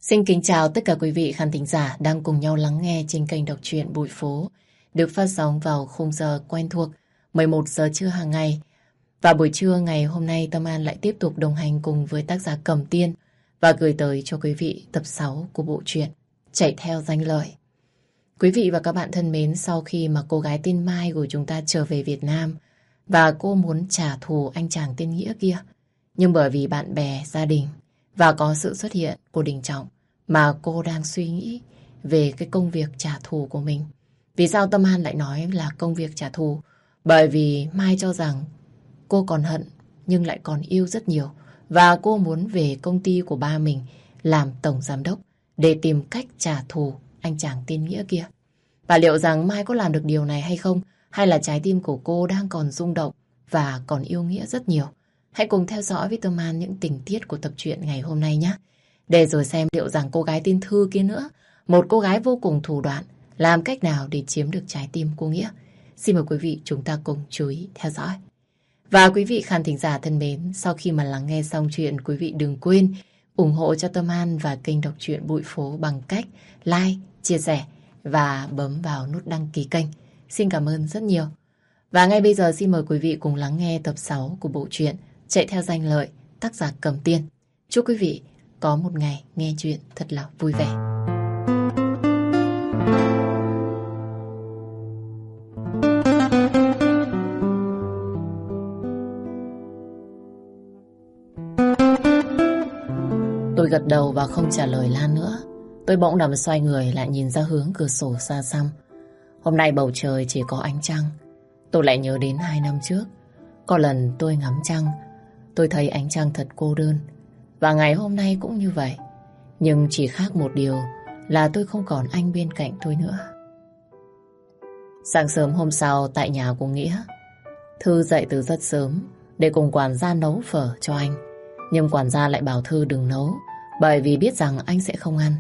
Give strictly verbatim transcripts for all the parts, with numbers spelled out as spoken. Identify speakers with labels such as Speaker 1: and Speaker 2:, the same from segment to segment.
Speaker 1: Xin kính chào tất cả quý vị khán thính giả đang cùng nhau lắng nghe trên kênh đọc truyện Bụi Phố, được phát sóng vào khung giờ quen thuộc mười một giờ trưa hàng ngày. Và buổi trưa ngày hôm nay, Tâm An lại tiếp tục đồng hành cùng với tác giả Cẩm Tiên và gửi tới cho quý vị tập sáu của bộ truyện Chạy theo danh lợi. Quý vị và các bạn thân mến, sau khi mà cô gái tên Mai của chúng ta trở về Việt Nam và cô muốn trả thù anh chàng tên Nghĩa kia, nhưng bởi vì bạn bè, gia đình và có sự xuất hiện của Đình Trọng mà cô đang suy nghĩ về cái công việc trả thù của mình. Vì sao Tâm An lại nói là công việc trả thù? Bởi vì Mai cho rằng cô còn hận nhưng lại còn yêu rất nhiều, và cô muốn về công ty của ba mình làm tổng giám đốc để tìm cách trả thù anh chàng tên Nghĩa kia. Và liệu rằng Mai có làm được điều này hay không? Hay là trái tim của cô đang còn rung động và còn yêu Nghĩa rất nhiều? Hãy cùng theo dõi với Tâm An những tình tiết của tập truyện ngày hôm nay nhé. Để rồi xem liệu rằng cô gái tên Thư kia nữa, một cô gái vô cùng thủ đoạn, làm cách nào để chiếm được trái tim cô Nghĩa. Xin mời quý vị chúng ta cùng chú ý theo dõi. Và quý vị khán thính giả thân mến, sau khi mà lắng nghe xong chuyện, quý vị đừng quên ủng hộ cho Tâm An và kênh đọc truyện Bụi Phố bằng cách like, chia sẻ và bấm vào nút đăng ký kênh. Xin cảm ơn rất nhiều. Và ngay bây giờ xin mời quý vị cùng lắng nghe tập sáu của bộ truyện Chạy theo danh lợi, tác giả Cẩm Tiên. Chúc quý vị có một ngày nghe chuyện thật là vui vẻ. Tôi gật đầu và không trả lời Lan nữa. Tôi bỗng nằm xoay người lại nhìn ra hướng cửa sổ xa xăm. Hôm nay bầu trời chỉ có ánh trăng. Tôi lại nhớ đến hai năm trước. Có lần tôi ngắm trăng, tôi thấy ánh trăng thật cô đơn. Và ngày hôm nay cũng như vậy. Nhưng chỉ khác một điều là tôi không còn anh bên cạnh tôi nữa. Sáng sớm hôm sau tại nhà của Nghĩa, Thư dậy từ rất sớm để cùng quản gia nấu phở cho anh. Nhưng quản gia lại bảo Thư đừng nấu, bởi vì biết rằng anh sẽ không ăn.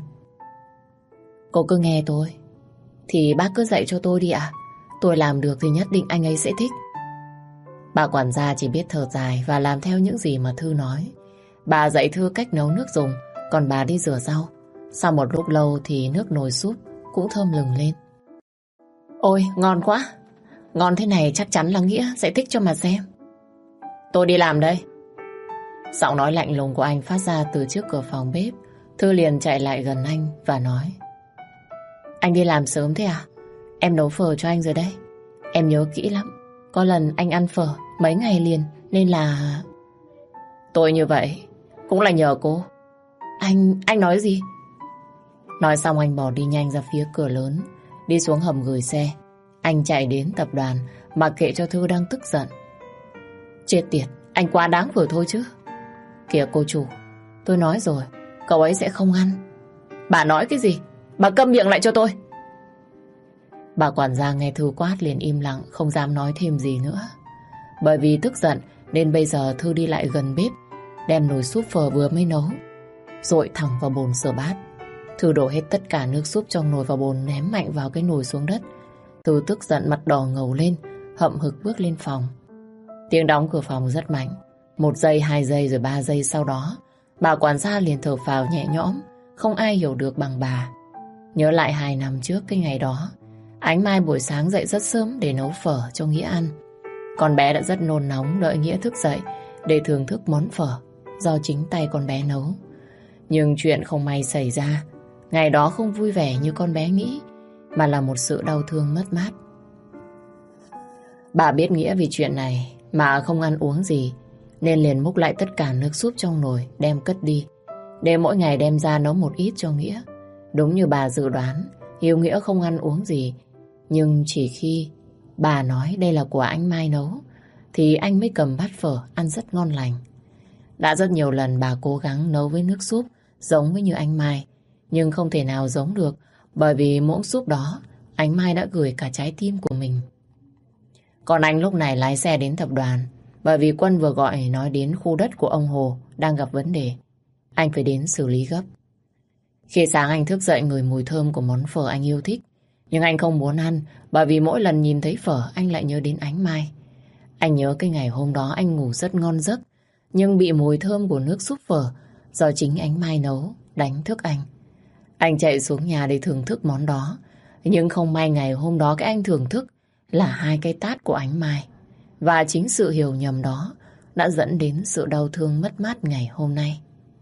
Speaker 1: Cô cứ nghe tôi. Thì bác cứ dạy cho tôi đi ạ. Tôi làm được thì nhất định anh ấy sẽ thích. Bà quản gia chỉ biết thở dài và làm theo những gì mà Thư nói. Bà dạy Thư cách nấu nước dùng, còn bà đi rửa rau. Sau một lúc lâu thì nước nồi súp cũng thơm lừng lên. Ôi, ngon quá. Ngon thế này chắc chắn là Nghĩa sẽ thích cho mà xem. Tôi đi làm đây. Giọng nói lạnh lùng của anh phát ra từ trước cửa phòng bếp. Thư liền chạy lại gần anh và nói: Anh đi làm sớm thế à? Em nấu phở cho anh rồi đấy. Em nhớ kỹ lắm. Có lần anh ăn phở mấy ngày liền, nên là... Tôi như vậy cũng là nhờ cô. Anh... anh nói gì? Nói xong anh bỏ đi nhanh ra phía cửa lớn, đi xuống hầm gửi xe. Anh chạy đến tập đoàn mặc kệ cho Thư đang tức giận. Chết tiệt, anh quá đáng vừa thôi chứ. Kìa cô chủ, tôi nói rồi, cậu ấy sẽ không ăn. Bà nói cái gì? Bà câm miệng lại cho tôi. Bà quản gia nghe Thư quát liền im lặng, không dám nói thêm gì nữa. Bởi vì tức giận nên bây giờ Thư đi lại gần bếp, đem nồi súp phở vừa mới nấu dội thẳng vào bồn rửa bát. Thư đổ hết tất cả nước súp trong nồi vào bồn, ném mạnh vào cái nồi xuống đất. Thư tức giận mặt đỏ ngầu lên, hậm hực bước lên phòng. Tiếng đóng cửa phòng rất mạnh. Một giây, hai giây rồi ba giây sau đó, bà quản gia liền thở phào nhẹ nhõm. Không ai hiểu được bằng bà. Nhớ lại hai năm trước cái ngày đó, Ánh Mai buổi sáng dậy rất sớm để nấu phở cho Nghĩa ăn. Con bé đã rất nôn nóng đợi Nghĩa thức dậy để thưởng thức món phở do chính tay con bé nấu. Nhưng chuyện không may xảy ra. Ngày đó không vui vẻ như con bé nghĩ, mà là một sự đau thương mất mát. Bà biết Nghĩa vì chuyện này mà không ăn uống gì, nên liền múc lại tất cả nước súp trong nồi đem cất đi, để mỗi ngày đem ra nấu một ít cho Nghĩa. Đúng như bà dự đoán, Hiếu Nghĩa không ăn uống gì. Nhưng chỉ khi bà nói đây là của anh Mai nấu thì anh mới cầm bát phở ăn rất ngon lành. Đã rất nhiều lần bà cố gắng nấu với nước súp giống với như anh Mai, nhưng không thể nào giống được, bởi vì muỗng súp đó anh Mai đã gửi cả trái tim của mình. Còn anh lúc này lái xe đến tập đoàn, bởi vì Quân vừa gọi nói đến khu đất của ông Hồ đang gặp vấn đề. Anh phải đến xử lý gấp. Khi sáng anh thức dậy ngửi mùi thơm của món phở anh yêu thích, nhưng anh không muốn ăn, bởi vì mỗi lần nhìn thấy phở anh lại nhớ đến Ánh Mai. Anh nhớ cái ngày hôm đó anh ngủ rất ngon giấc, nhưng bị mùi thơm của nước súp phở do chính Ánh Mai nấu đánh thức anh. Anh chạy xuống nhà để thưởng thức món đó. Nhưng không may ngày hôm đó cái anh thưởng thức là hai cái tát của ánh Mai. Và chính sự hiểu nhầm đó đã dẫn đến sự đau thương mất mát ngày hôm nay.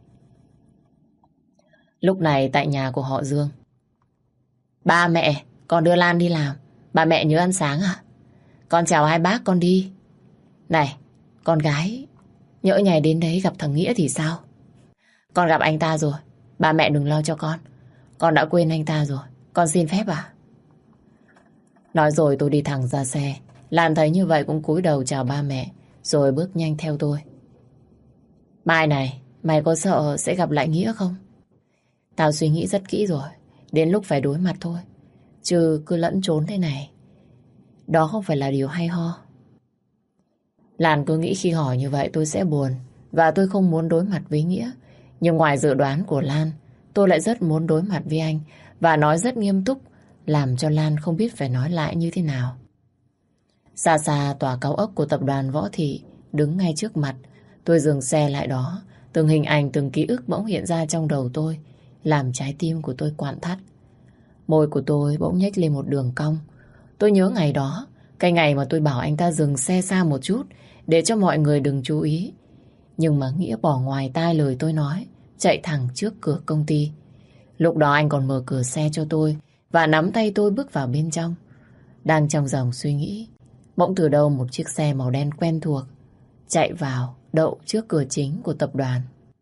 Speaker 1: Lúc này tại nhà của họ Dương. Ba mẹ, con đưa Lan đi làm. Ba mẹ nhớ ăn sáng à? Con chào hai bác con đi. Này, con gái, nhỡ ngày đến đấy gặp thằng Nghĩa thì sao? Con gặp anh ta rồi. Ba mẹ đừng lo cho con. Con đã quên anh ta rồi. Con xin phép à? Nói rồi tôi đi thẳng ra xe. Lan thấy như vậy cũng cúi đầu chào ba mẹ, rồi bước nhanh theo tôi. Mai này, mày có sợ sẽ gặp lại Nghĩa không? Tao suy nghĩ rất kỹ rồi. Đến lúc phải đối mặt thôi. Chứ cứ lẫn trốn thế này, đó không phải là điều hay ho. Lan cứ nghĩ khi hỏi như vậy tôi sẽ buồn, và tôi không muốn đối mặt với Nghĩa. Nhưng ngoài dự đoán của Lan, tôi lại rất muốn đối mặt với anh và nói rất nghiêm túc, làm cho Lan không biết phải nói lại như thế nào. Xa xa tòa cao ốc của tập đoàn Võ Thị đứng ngay trước mặt. Tôi dừng xe lại đó. Từng hình ảnh, từng ký ức bỗng hiện ra trong đầu tôi, làm trái tim của tôi quặn thắt. Môi của tôi bỗng nhếch lên một đường cong. Tôi nhớ ngày đó, cái ngày mà tôi bảo anh ta dừng xe xa một chút để cho mọi người đừng chú ý. Nhưng mà Nghĩa bỏ ngoài tai lời tôi nói, chạy thẳng trước cửa công ty. Lúc đó anh còn mở cửa xe cho tôi và nắm tay tôi bước vào bên trong. Đang trong dòng suy nghĩ, bỗng từ đâu một chiếc xe màu đen quen thuộc chạy vào, đậu trước cửa chính của tập đoàn.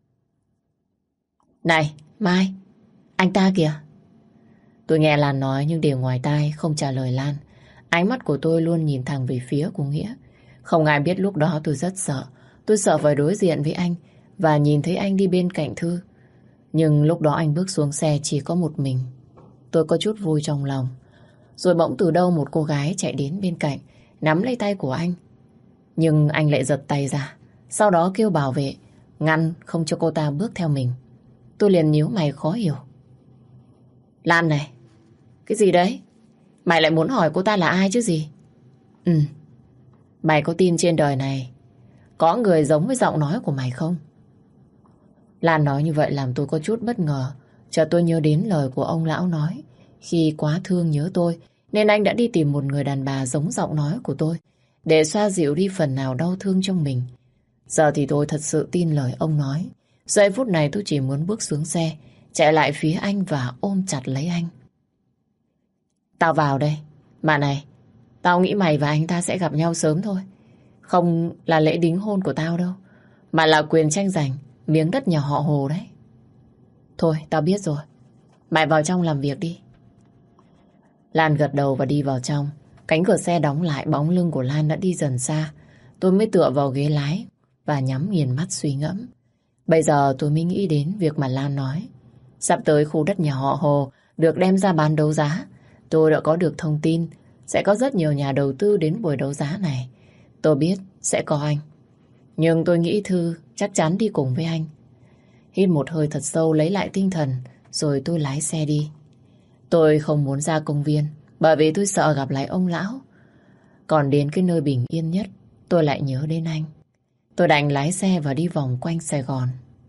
Speaker 1: Này, Mai, anh ta kìa. Tôi nghe Lan nói nhưng đều ngoài tai, không trả lời Lan. Ánh mắt của tôi luôn nhìn thẳng về phía của Nghĩa. Không ai biết lúc đó tôi rất sợ. Tôi sợ phải đối diện với anh và nhìn thấy anh đi bên cạnh Thư. Nhưng lúc đó anh bước xuống xe chỉ có một mình. Tôi có chút vui trong lòng. Rồi bỗng từ đâu một cô gái chạy đến bên cạnh, nắm lấy tay của anh. Nhưng anh lại giật tay ra, sau đó kêu bảo vệ ngăn không cho cô ta bước theo mình. Tôi liền nhíu mày khó hiểu. Lan này, cái gì đấy? Mày lại muốn hỏi cô ta là ai chứ gì? Ừ, mày có tin trên đời này có người giống với giọng nói của mày không? Lan nói như vậy làm tôi có chút bất ngờ. Chợt tôi nhớ đến lời của ông lão nói, khi quá thương nhớ tôi nên anh đã đi tìm một người đàn bà giống giọng nói của tôi để xoa dịu đi phần nào đau thương trong mình. Giờ thì tôi thật sự tin lời ông nói. Giây phút này tôi chỉ muốn bước xuống xe, chạy lại phía anh và ôm chặt lấy anh. Tao vào đây. Mà này, tao nghĩ mày và anh ta sẽ gặp nhau sớm thôi. Không là lễ đính hôn của tao đâu, mà là quyền tranh giành miếng đất nhà họ Hồ đấy. Thôi, tao biết rồi. Mày vào trong làm việc đi. Lan gật đầu và đi vào trong. Cánh cửa xe đóng lại, bóng lưng của Lan đã đi dần xa. Tôi mới tựa vào ghế lái và nhắm nghiền mắt suy ngẫm. Bây giờ tôi mới nghĩ đến việc mà Lan nói. Sắp tới khu đất nhà họ Hồ được đem ra bán đấu giá. Tôi đã có được thông tin sẽ có rất nhiều nhà đầu tư đến buổi đấu giá này. Tôi biết sẽ có anh. Nhưng tôi nghĩ Thư chắc chắn đi cùng với anh. Hít một hơi thật sâu lấy lại tinh thần, rồi tôi lái xe đi. Tôi không muốn ra công viên bởi vì tôi sợ gặp lại ông lão. Còn đến cái nơi bình yên nhất, tôi lại nhớ đến anh. Tôi đành lái xe và đi vòng quanh Sài Gòn.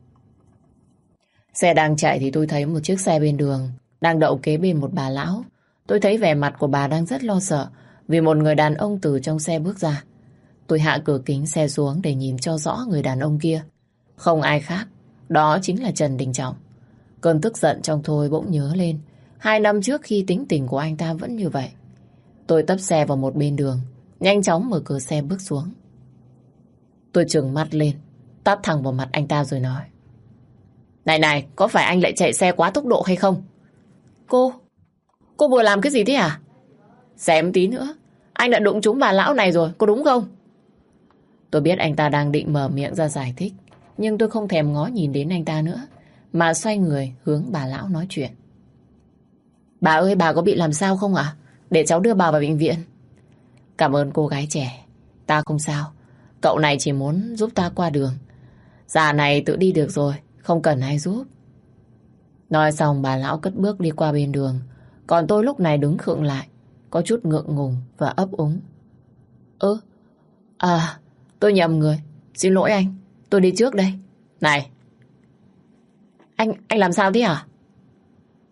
Speaker 1: Xe đang chạy thì tôi thấy một chiếc xe bên đường đang đậu kế bên một bà lão. Tôi thấy vẻ mặt của bà đang rất lo sợ vì một người đàn ông từ trong xe bước ra. Tôi hạ cửa kính xe xuống để nhìn cho rõ người đàn ông kia. Không ai khác, đó chính là Trần Đình Trọng. Cơn tức giận trong tôi bỗng nhớ lên Hai năm trước khi tính tình của anh ta vẫn như vậy. Tôi tấp xe vào một bên đường, nhanh chóng mở cửa xe bước xuống. Tôi trừng mắt lên, tát thẳng vào mặt anh ta rồi nói: Này này, có phải anh lại chạy xe quá tốc độ hay không? Cô, cô vừa làm cái gì thế à? Xém tí nữa, anh đã đụng trúng bà lão này rồi, có đúng không? Tôi biết anh ta đang định mở miệng ra giải thích, nhưng tôi không thèm ngó nhìn đến anh ta nữa, mà xoay người hướng bà lão nói chuyện. Bà ơi, bà có bị làm sao không ạ? Để cháu đưa bà vào bệnh viện. Cảm ơn cô gái trẻ, ta không sao. Cậu này chỉ muốn giúp ta qua đường. Già này tự đi được rồi, không cần ai giúp. Nói xong bà lão cất bước đi qua bên đường. Còn tôi lúc này đứng khựng lại, có chút ngượng ngùng và ấp úng. Ơ, à, tôi nhầm người. Xin lỗi anh, tôi đi trước đây. Này, anh, anh làm sao thế hả?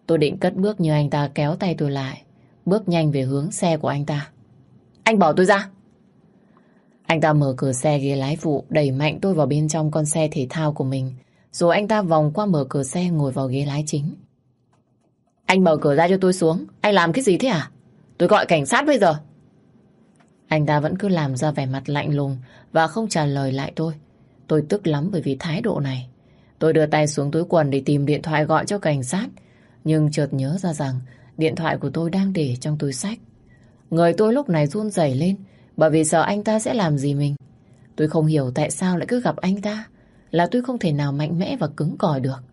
Speaker 1: Tôi định cất bước nhưng anh ta kéo tay tôi lại, bước nhanh về hướng xe của anh ta. Anh bỏ tôi ra! Anh ta mở cửa xe ghế lái phụ, đẩy mạnh tôi vào bên trong con xe thể thao của mình. Rồi anh ta vòng qua mở cửa xe ngồi vào ghế lái chính. Anh mở cửa ra cho tôi xuống. Anh làm cái gì thế à? Tôi gọi cảnh sát bây giờ. Anh ta vẫn cứ làm ra vẻ mặt lạnh lùng và không trả lời lại tôi. Tôi tức lắm bởi vì thái độ này. Tôi đưa tay xuống túi quần để tìm điện thoại gọi cho cảnh sát. Nhưng chợt nhớ ra rằng điện thoại của tôi đang để trong túi xách. Người tôi lúc này run rẩy lên bởi vì sợ anh ta sẽ làm gì mình. Tôi không hiểu tại sao lại cứ gặp anh ta là tôi không thể nào mạnh mẽ và cứng cỏi được.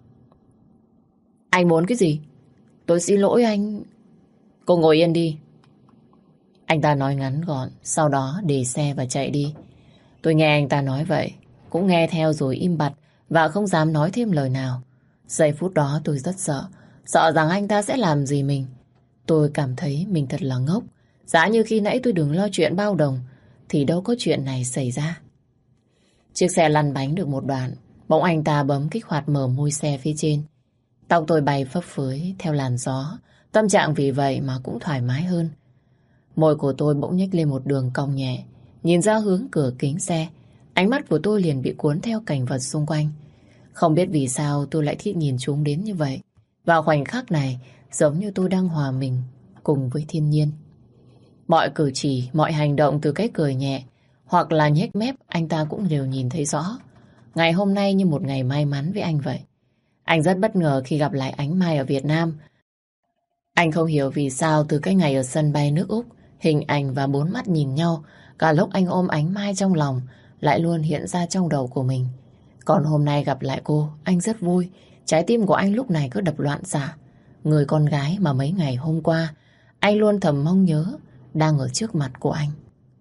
Speaker 1: Anh muốn cái gì? Tôi xin lỗi anh. Cô ngồi yên đi. Anh ta nói ngắn gọn, sau đó để xe và chạy đi. Tôi nghe anh ta nói vậy, cũng nghe theo rồi im bặt và không dám nói thêm lời nào. Giây phút đó tôi rất sợ, sợ rằng anh ta sẽ làm gì mình. Tôi cảm thấy mình thật là ngốc. Giá như khi nãy tôi đừng lo chuyện bao đồng, thì đâu có chuyện này xảy ra. Chiếc xe lăn bánh được một đoạn, bỗng anh ta bấm kích hoạt mở mui xe phía trên. Tóc tôi bay phấp phới theo làn gió, tâm trạng vì vậy mà cũng thoải mái hơn. Môi của tôi bỗng nhếch lên một đường cong nhẹ, nhìn ra hướng cửa kính xe. Ánh mắt của tôi liền bị cuốn theo cảnh vật xung quanh. Không biết vì sao tôi lại thích nhìn chúng đến như vậy. Vào khoảnh khắc này, giống như tôi đang hòa mình cùng với thiên nhiên. Mọi cử chỉ, mọi hành động từ cái cười nhẹ hoặc là nhếch mép anh ta cũng đều nhìn thấy rõ. Ngày hôm nay như một ngày may mắn với anh vậy. Anh rất bất ngờ khi gặp lại Ánh Mai ở Việt Nam. Anh không hiểu vì sao từ cái ngày ở sân bay nước Úc, hình ảnh và bốn mắt nhìn nhau, cả lúc anh ôm Ánh Mai trong lòng lại luôn hiện ra trong đầu của mình. Còn hôm nay gặp lại cô, anh rất vui. Trái tim của anh lúc này cứ đập loạn xạ. Người con gái mà mấy ngày hôm qua anh luôn thầm mong nhớ đang ở trước mặt của anh.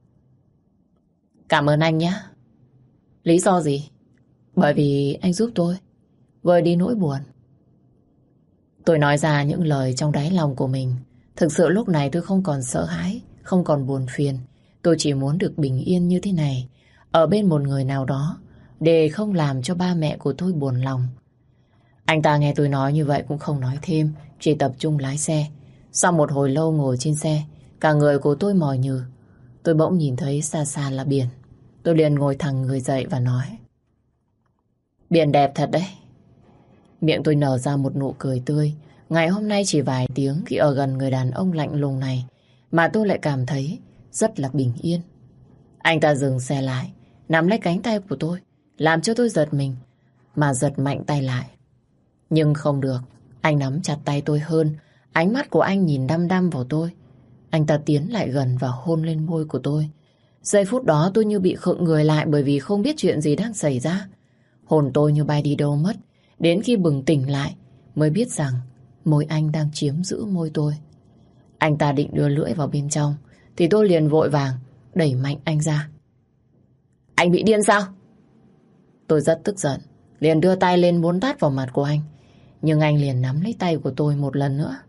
Speaker 1: Cảm ơn anh nhé. Lý do gì? Bởi vì anh giúp tôi vơi đi nỗi buồn. Tôi nói ra những lời trong đáy lòng của mình. Thực sự lúc này tôi không còn sợ hãi, không còn buồn phiền. Tôi chỉ muốn được bình yên như thế này, ở bên một người nào đó, để không làm cho ba mẹ của tôi buồn lòng. Anh ta nghe tôi nói như vậy cũng không nói thêm, chỉ tập trung lái xe. Sau một hồi lâu ngồi trên xe, cả người của tôi mỏi nhừ. Tôi bỗng nhìn thấy xa xa là biển. Tôi liền ngồi thẳng người dậy và nói: Biển đẹp thật đấy. Miệng tôi nở ra một nụ cười tươi. Ngày hôm nay chỉ vài tiếng khi ở gần người đàn ông lạnh lùng này mà tôi lại cảm thấy rất là bình yên. Anh ta dừng xe lại, nắm lấy cánh tay của tôi, làm cho tôi giật mình, mà giật mạnh tay lại. Nhưng không được, anh nắm chặt tay tôi hơn. Ánh mắt của anh nhìn đăm đăm vào tôi. Anh ta tiến lại gần và hôn lên môi của tôi. Giây phút đó tôi như bị khựng người lại bởi vì không biết chuyện gì đang xảy ra. Hồn tôi như bay đi đâu mất. Đến khi bừng tỉnh lại mới biết rằng môi anh đang chiếm giữ môi tôi. Anh ta định đưa lưỡi vào bên trong thì tôi liền vội vàng đẩy mạnh anh ra. Anh bị điên sao? Tôi rất tức giận, liền đưa tay lên muốn tát vào mặt của anh. Nhưng anh liền nắm lấy tay của tôi một lần nữa.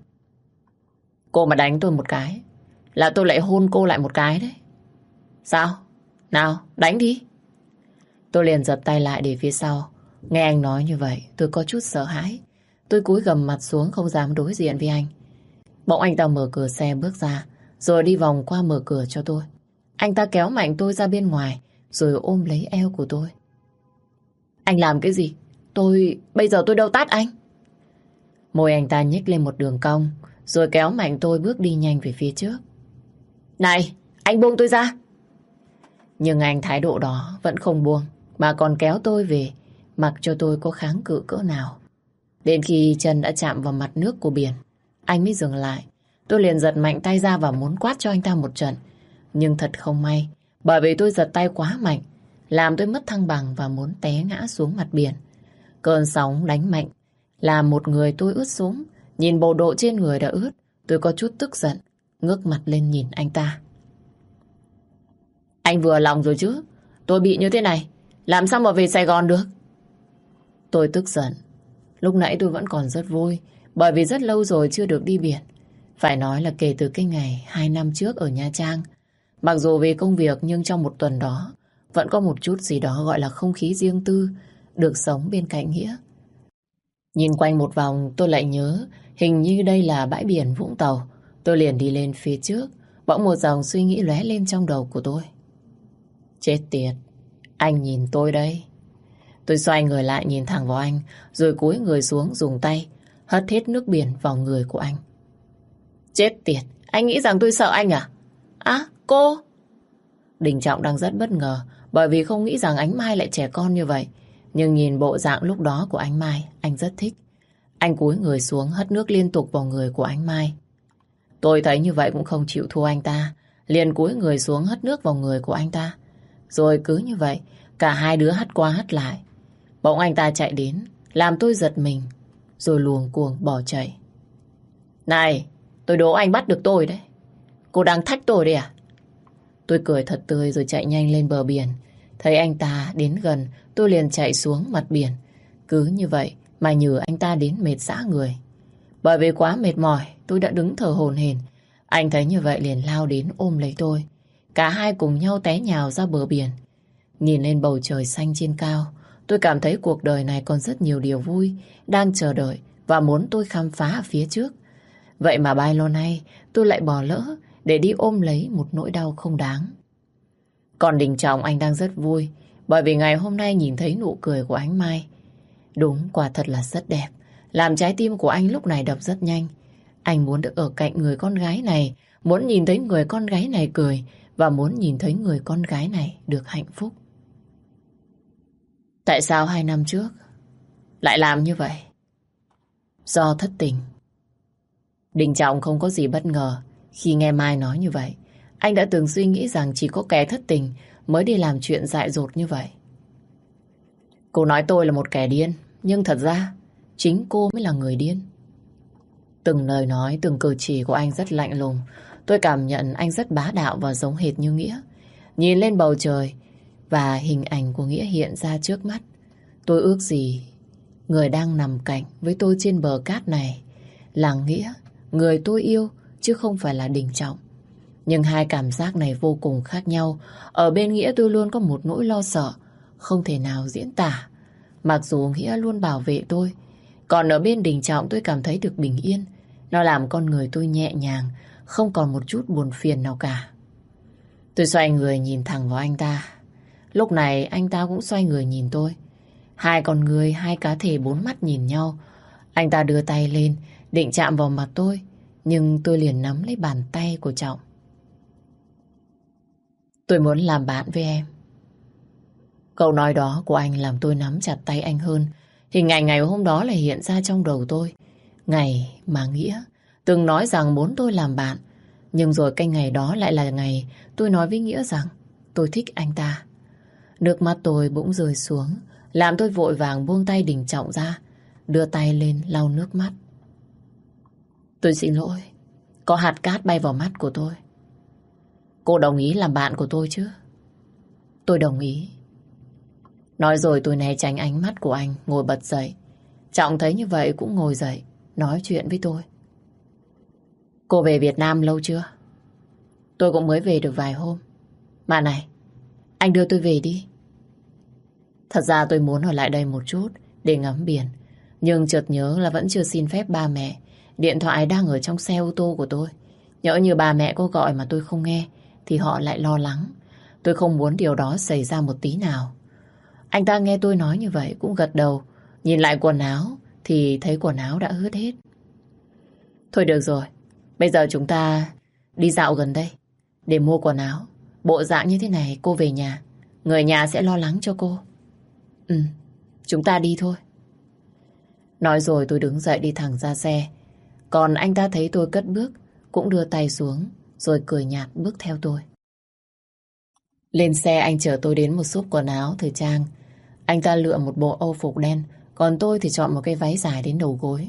Speaker 1: Cô mà đánh tôi một cái là tôi lại hôn cô lại một cái đấy. Sao? Nào, đánh đi. Tôi liền giật tay lại để phía sau. Nghe anh nói như vậy, tôi có chút sợ hãi. Tôi cúi gằm mặt xuống không dám đối diện với anh. Bỗng anh ta mở cửa xe bước ra, rồi đi vòng qua mở cửa cho tôi. Anh ta kéo mạnh tôi ra bên ngoài, rồi ôm lấy eo của tôi. Anh làm cái gì? Tôi... Bây giờ tôi đâu tát anh. Môi anh ta nhếch lên một đường cong, rồi kéo mạnh tôi bước đi nhanh về phía trước. Này, anh buông tôi ra. Nhưng anh thái độ đó vẫn không buông, mà còn kéo tôi về, mặc cho tôi có kháng cự cỡ nào. Đến khi chân đã chạm vào mặt nước của biển, anh mới dừng lại. Tôi liền giật mạnh tay ra và muốn quát cho anh ta một trận. Nhưng thật không may, bởi vì tôi giật tay quá mạnh, làm tôi mất thăng bằng và muốn té ngã xuống mặt biển. Cơn sóng đánh mạnh, làm một người tôi ướt sũng. Nhìn bộ đồ trên người đã ướt, tôi có chút tức giận, ngước mặt lên nhìn anh ta. Anh vừa lòng rồi chứ? Tôi bị như thế này, làm sao mà về Sài Gòn được? Tôi tức giận. Lúc nãy tôi vẫn còn rất vui, bởi vì rất lâu rồi chưa được đi biển. Phải nói là kể từ cái ngày hai năm trước ở Nha Trang. Mặc dù vì công việc nhưng trong một tuần đó vẫn có một chút gì đó gọi là không khí riêng tư, được sống bên cạnh Nghĩa. Nhìn quanh một vòng tôi lại nhớ hình như đây là bãi biển Vũng Tàu. Tôi liền đi lên phía trước. Bỗng một dòng suy nghĩ lóe lên trong đầu của tôi. Chết tiệt, anh nhìn tôi đây. Tôi xoay người lại nhìn thẳng vào anh, rồi cúi người xuống dùng tay hất hết nước biển vào người của anh. Chết tiệt, anh nghĩ rằng tôi sợ anh à? À, cô! Đình Trọng đang rất bất ngờ bởi vì không nghĩ rằng Ánh Mai lại trẻ con như vậy. Nhưng nhìn bộ dạng lúc đó của Ánh Mai, anh rất thích. Anh cúi người xuống hất nước liên tục vào người của Ánh Mai. Tôi thấy như vậy cũng không chịu thua anh ta, liền cúi người xuống hất nước vào người của anh ta. Rồi cứ như vậy, cả hai đứa hất qua hất lại. Bỗng anh ta chạy đến, làm tôi giật mình, rồi luồng cuồng bỏ chạy. Này, tôi đố anh bắt được tôi đấy. Cô đang thách tôi đấy à? Tôi cười thật tươi rồi chạy nhanh lên bờ biển. Thấy anh ta đến gần, tôi liền chạy xuống mặt biển. Cứ như vậy mà nhờ anh ta đến mệt rã người. Bởi vì quá mệt mỏi, tôi đã đứng thở hổn hển. Anh thấy như vậy liền lao đến ôm lấy tôi. Cả hai cùng nhau té nhào ra bờ biển. Nhìn lên bầu trời xanh trên cao, tôi cảm thấy cuộc đời này còn rất nhiều điều vui đang chờ đợi và muốn tôi khám phá ở phía trước. Vậy mà bao lâu nay tôi lại bỏ lỡ để đi ôm lấy một nỗi đau không đáng. Còn Đình Trọng anh đang rất vui bởi vì ngày hôm nay nhìn thấy nụ cười của Ánh Mai. Đúng, quả thật là rất đẹp. Làm trái tim của anh lúc này đập rất nhanh. Anh muốn được ở cạnh người con gái này, muốn nhìn thấy người con gái này cười và muốn nhìn thấy người con gái này được hạnh phúc. Tại sao hai năm trước lại làm như vậy? Do thất tình. Đình Trọng không có gì bất ngờ khi nghe Mai nói như vậy. Anh đã từng suy nghĩ rằng chỉ có kẻ thất tình mới đi làm chuyện dại dột như vậy. Cô nói tôi là một kẻ điên, nhưng thật ra chính cô mới là người điên. Từng lời nói, từng cử chỉ của anh rất lạnh lùng. Tôi cảm nhận anh rất bá đạo và giống hệt như Nghĩa. Nhìn lên bầu trời và hình ảnh của Nghĩa hiện ra trước mắt. Tôi ước gì người đang nằm cạnh với tôi trên bờ cát này là Nghĩa, người tôi yêu, chứ không phải là Đình Trọng. Nhưng hai cảm giác này vô cùng khác nhau. Ở bên Nghĩa tôi luôn có một nỗi lo sợ không thể nào diễn tả, mặc dù Nghĩa luôn bảo vệ tôi. Còn ở bên Đình Trọng tôi cảm thấy được bình yên. Nó làm con người tôi nhẹ nhàng, không còn một chút buồn phiền nào cả. Tôi xoay người nhìn thẳng vào anh ta. Lúc này anh ta cũng xoay người nhìn tôi. Hai con người, hai cá thể bốn mắt nhìn nhau. Anh ta đưa tay lên định chạm vào mặt tôi, nhưng tôi liền nắm lấy bàn tay của Trọng. Tôi muốn làm bạn với em. Câu nói đó của anh làm tôi nắm chặt tay anh hơn. Hình ảnh ngày hôm đó lại hiện ra trong đầu tôi. Ngày mà Nghĩa từng nói rằng muốn tôi làm bạn. Nhưng rồi cái ngày đó lại là ngày tôi nói với Nghĩa rằng tôi thích anh ta. Nước mắt tôi bỗng rơi xuống, làm tôi vội vàng buông tay Đình Trọng ra, đưa tay lên lau nước mắt. Tôi xin lỗi, có hạt cát bay vào mắt của tôi. Cô đồng ý làm bạn của tôi chứ? Tôi đồng ý. Nói rồi tôi né tránh ánh mắt của anh, ngồi bật dậy. Trọng thấy như vậy cũng ngồi dậy, nói chuyện với tôi. Cô về Việt Nam lâu chưa? Tôi cũng mới về được vài hôm. Mà này, anh đưa tôi về đi. Thật ra tôi muốn ở lại đây một chút để ngắm biển. Nhưng chợt nhớ là vẫn chưa xin phép ba mẹ. Điện thoại đang ở trong xe ô tô của tôi. Nhỡ như bà mẹ có gọi mà tôi không nghe thì họ lại lo lắng. Tôi không muốn điều đó xảy ra một tí nào. Anh ta nghe tôi nói như vậy cũng gật đầu. Nhìn lại quần áo thì thấy quần áo đã ướt hết. Thôi được rồi, bây giờ chúng ta đi dạo gần đây để mua quần áo. Bộ dạng như thế này cô về nhà, người nhà sẽ lo lắng cho cô. Ừ, chúng ta đi thôi. Nói rồi tôi đứng dậy đi thẳng ra xe. Còn anh ta thấy tôi cất bước cũng đưa tay xuống rồi cười nhạt bước theo tôi. Lên xe anh chở tôi đến một shop quần áo thời trang. Anh ta lựa một bộ âu phục đen, còn tôi thì chọn một cái váy dài đến đầu gối.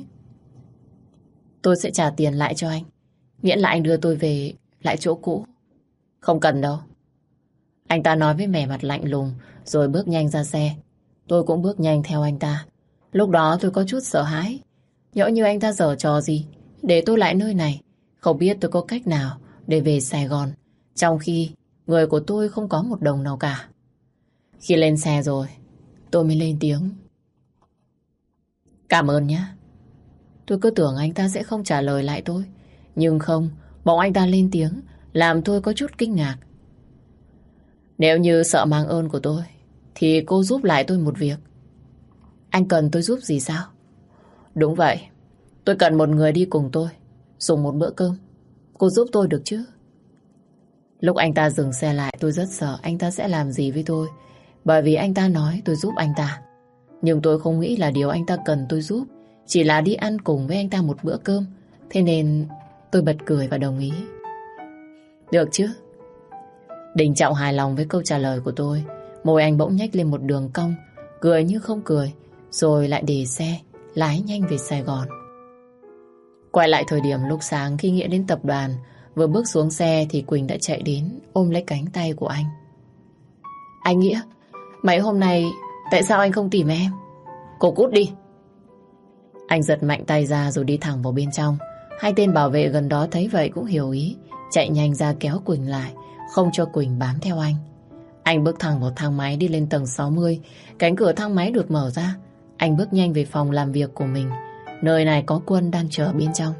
Speaker 1: Tôi sẽ trả tiền lại cho anh, miễn là anh đưa tôi về lại chỗ cũ. Không cần đâu. Anh ta nói với vẻ mặt lạnh lùng rồi bước nhanh ra xe. Tôi cũng bước nhanh theo anh ta. Lúc đó tôi có chút sợ hãi. Nhỡ như anh ta giở trò gì để tôi lại nơi này, không biết tôi có cách nào để về Sài Gòn, trong khi người của tôi không có một đồng nào cả. Khi lên xe rồi, tôi mới lên tiếng. Cảm ơn nhé. Tôi cứ tưởng anh ta sẽ không trả lời lại tôi. Nhưng không, bỗng anh ta lên tiếng, làm tôi có chút kinh ngạc. Nếu như sợ mang ơn của tôi, thì cô giúp lại tôi một việc. Anh cần tôi giúp gì sao? Đúng vậy, tôi cần một người đi cùng tôi, dùng một bữa cơm. Cô giúp tôi được chứ? Lúc anh ta dừng xe lại, tôi rất sợ anh ta sẽ làm gì với tôi. Bởi vì anh ta nói tôi giúp anh ta. Nhưng tôi không nghĩ là điều anh ta cần tôi giúp chỉ là đi ăn cùng với anh ta một bữa cơm. Thế nên tôi bật cười và đồng ý. Được chứ? Đình Trọng hài lòng với câu trả lời của tôi. Môi anh bỗng nhếch lên một đường cong, cười như không cười, rồi lại để xe lái nhanh về Sài Gòn. Quay lại thời điểm lúc sáng khi Nghĩa đến tập đoàn, vừa bước xuống xe thì Quỳnh đã chạy đến ôm lấy cánh tay của anh. Anh Nghĩa, mấy hôm nay tại sao anh không tìm em? Cô cút đi. Anh giật mạnh tay ra rồi đi thẳng vào bên trong. Hai tên bảo vệ gần đó thấy vậy cũng hiểu ý, chạy nhanh ra kéo Quỳnh lại, không cho Quỳnh bám theo anh. Anh bước thẳng vào thang máy đi lên tầng sáu mươi. Cánh cửa thang máy được mở ra. Anh bước nhanh về phòng làm việc của mình. Nơi này có Quân đang chờ bên trong.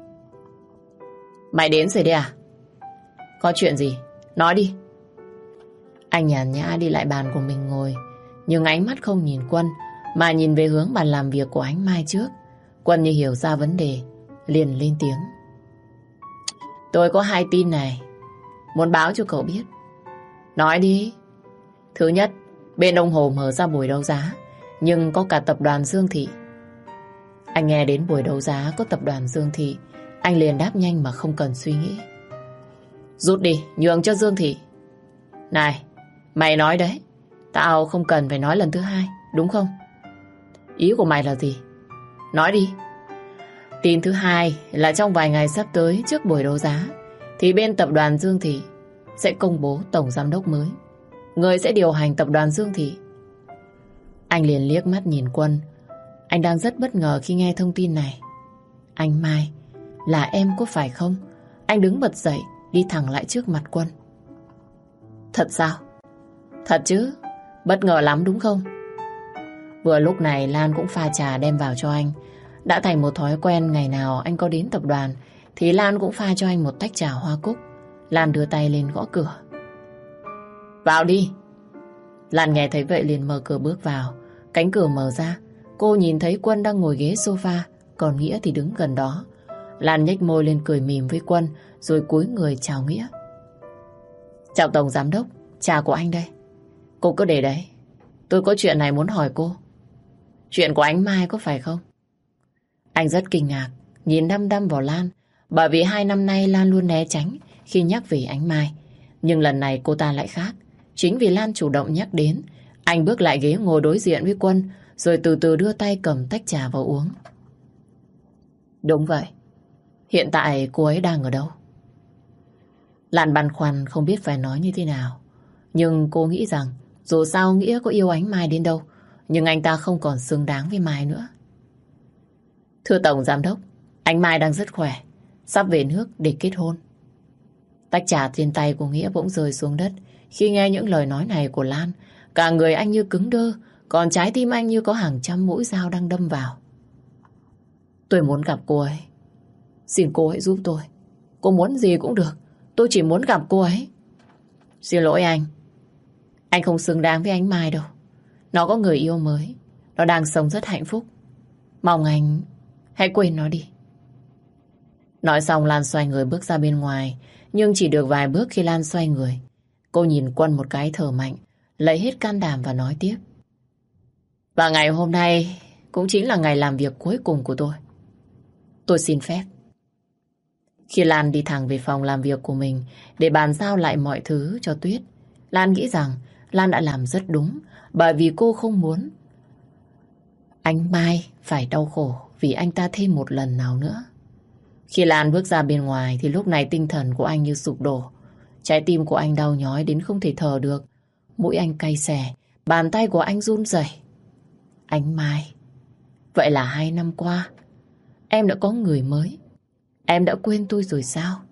Speaker 1: Mày đến rồi đấy à? Có chuyện gì? Nói đi. Anh nhàn nhã đi lại bàn của mình ngồi, nhưng ánh mắt không nhìn Quân mà nhìn về hướng bàn làm việc của Ánh Mai trước. Quân như hiểu ra vấn đề, liền lên tiếng. Tôi có hai tin này muốn báo cho cậu biết. Nói đi. Thứ nhất, bên ông Hồ mở ra buổi đấu giá, nhưng có cả tập đoàn Dương Thị. Anh nghe đến buổi đấu giá có tập đoàn Dương Thị, anh liền đáp nhanh mà không cần suy nghĩ. Rút đi, nhường cho Dương Thị. Này, mày nói đấy, tao không cần phải nói lần thứ hai, đúng không? Ý của mày là gì? Nói đi. Tin thứ hai là trong vài ngày sắp tới trước buổi đấu giá thì bên tập đoàn Dương Thị sẽ công bố tổng giám đốc mới, người sẽ điều hành tập đoàn Dương Thị. Anh liền liếc mắt nhìn Quân. Anh đang rất bất ngờ khi nghe thông tin này. Anh Mai, là em có phải không? Anh đứng bật dậy, đi thẳng lại trước mặt Quân. Thật sao? Thật chứ, bất ngờ lắm đúng không? Vừa lúc này Lan cũng pha trà đem vào cho anh. Đã thành một thói quen, ngày nào anh có đến tập đoàn thì Lan cũng pha cho anh một tách trà hoa cúc. Lan đưa tay lên gõ cửa. Vào đi. Lan nghe thấy vậy liền mở cửa bước vào. Cánh cửa mở ra, cô nhìn thấy Quân đang ngồi ghế sofa, còn Nghĩa thì đứng gần đó. Lan nhếch môi lên cười mỉm với Quân, rồi cúi người chào Nghĩa. Chào Tổng Giám Đốc, trà của anh đây. Cô cứ để đấy, tôi có chuyện này muốn hỏi cô. Chuyện của Ánh Mai có phải không? Anh rất kinh ngạc, nhìn đăm đăm vào Lan, bởi vì hai năm nay Lan luôn né tránh khi nhắc về Ánh Mai. Nhưng lần này cô ta lại khác. Chính vì Lan chủ động nhắc đến, anh bước lại ghế ngồi đối diện với Quân, rồi từ từ đưa tay cầm tách trà vào uống. Đúng vậy. Hiện tại cô ấy đang ở đâu? Lan băn khoăn không biết phải nói như thế nào. Nhưng cô nghĩ rằng dù sao Nghĩa có yêu Ánh Mai đến đâu, nhưng anh ta không còn xứng đáng với Mai nữa. Thưa Tổng Giám Đốc, Ánh Mai đang rất khỏe, sắp về nước để kết hôn. Tách trà trên tay của Nghĩa bỗng rơi xuống đất. Khi nghe những lời nói này của Lan, cả người anh như cứng đơ, còn trái tim anh như có hàng trăm mũi dao đang đâm vào. Tôi muốn gặp cô ấy. Xin cô hãy giúp tôi. Cô muốn gì cũng được, tôi chỉ muốn gặp cô ấy. Xin lỗi anh. Anh không xứng đáng với Ánh Mai đâu. Nó có người yêu mới, nó đang sống rất hạnh phúc. Mong anh hãy quên nó đi. Nói xong Lan xoay người bước ra bên ngoài. Nhưng chỉ được vài bước khi Lan xoay người, cô nhìn Quân một cái thở mạnh, lấy hết can đảm và nói tiếp. Và ngày hôm nay cũng chính là ngày làm việc cuối cùng của tôi. Tôi xin phép. Khi Lan đi thẳng về phòng làm việc của mình để bàn giao lại mọi thứ cho Tuyết, Lan nghĩ rằng Lan đã làm rất đúng, bởi vì cô không muốn Ánh Mai phải đau khổ vì anh ta thêm một lần nào nữa. Khi Lan bước ra bên ngoài thì lúc này tinh thần của anh như sụp đổ. Trái tim của anh đau nhói đến không thể thở được. Mũi anh cay xè, bàn tay của anh run rẩy. Ánh Mai, vậy là hai năm qua em đã có người mới. Em đã quên tôi rồi sao?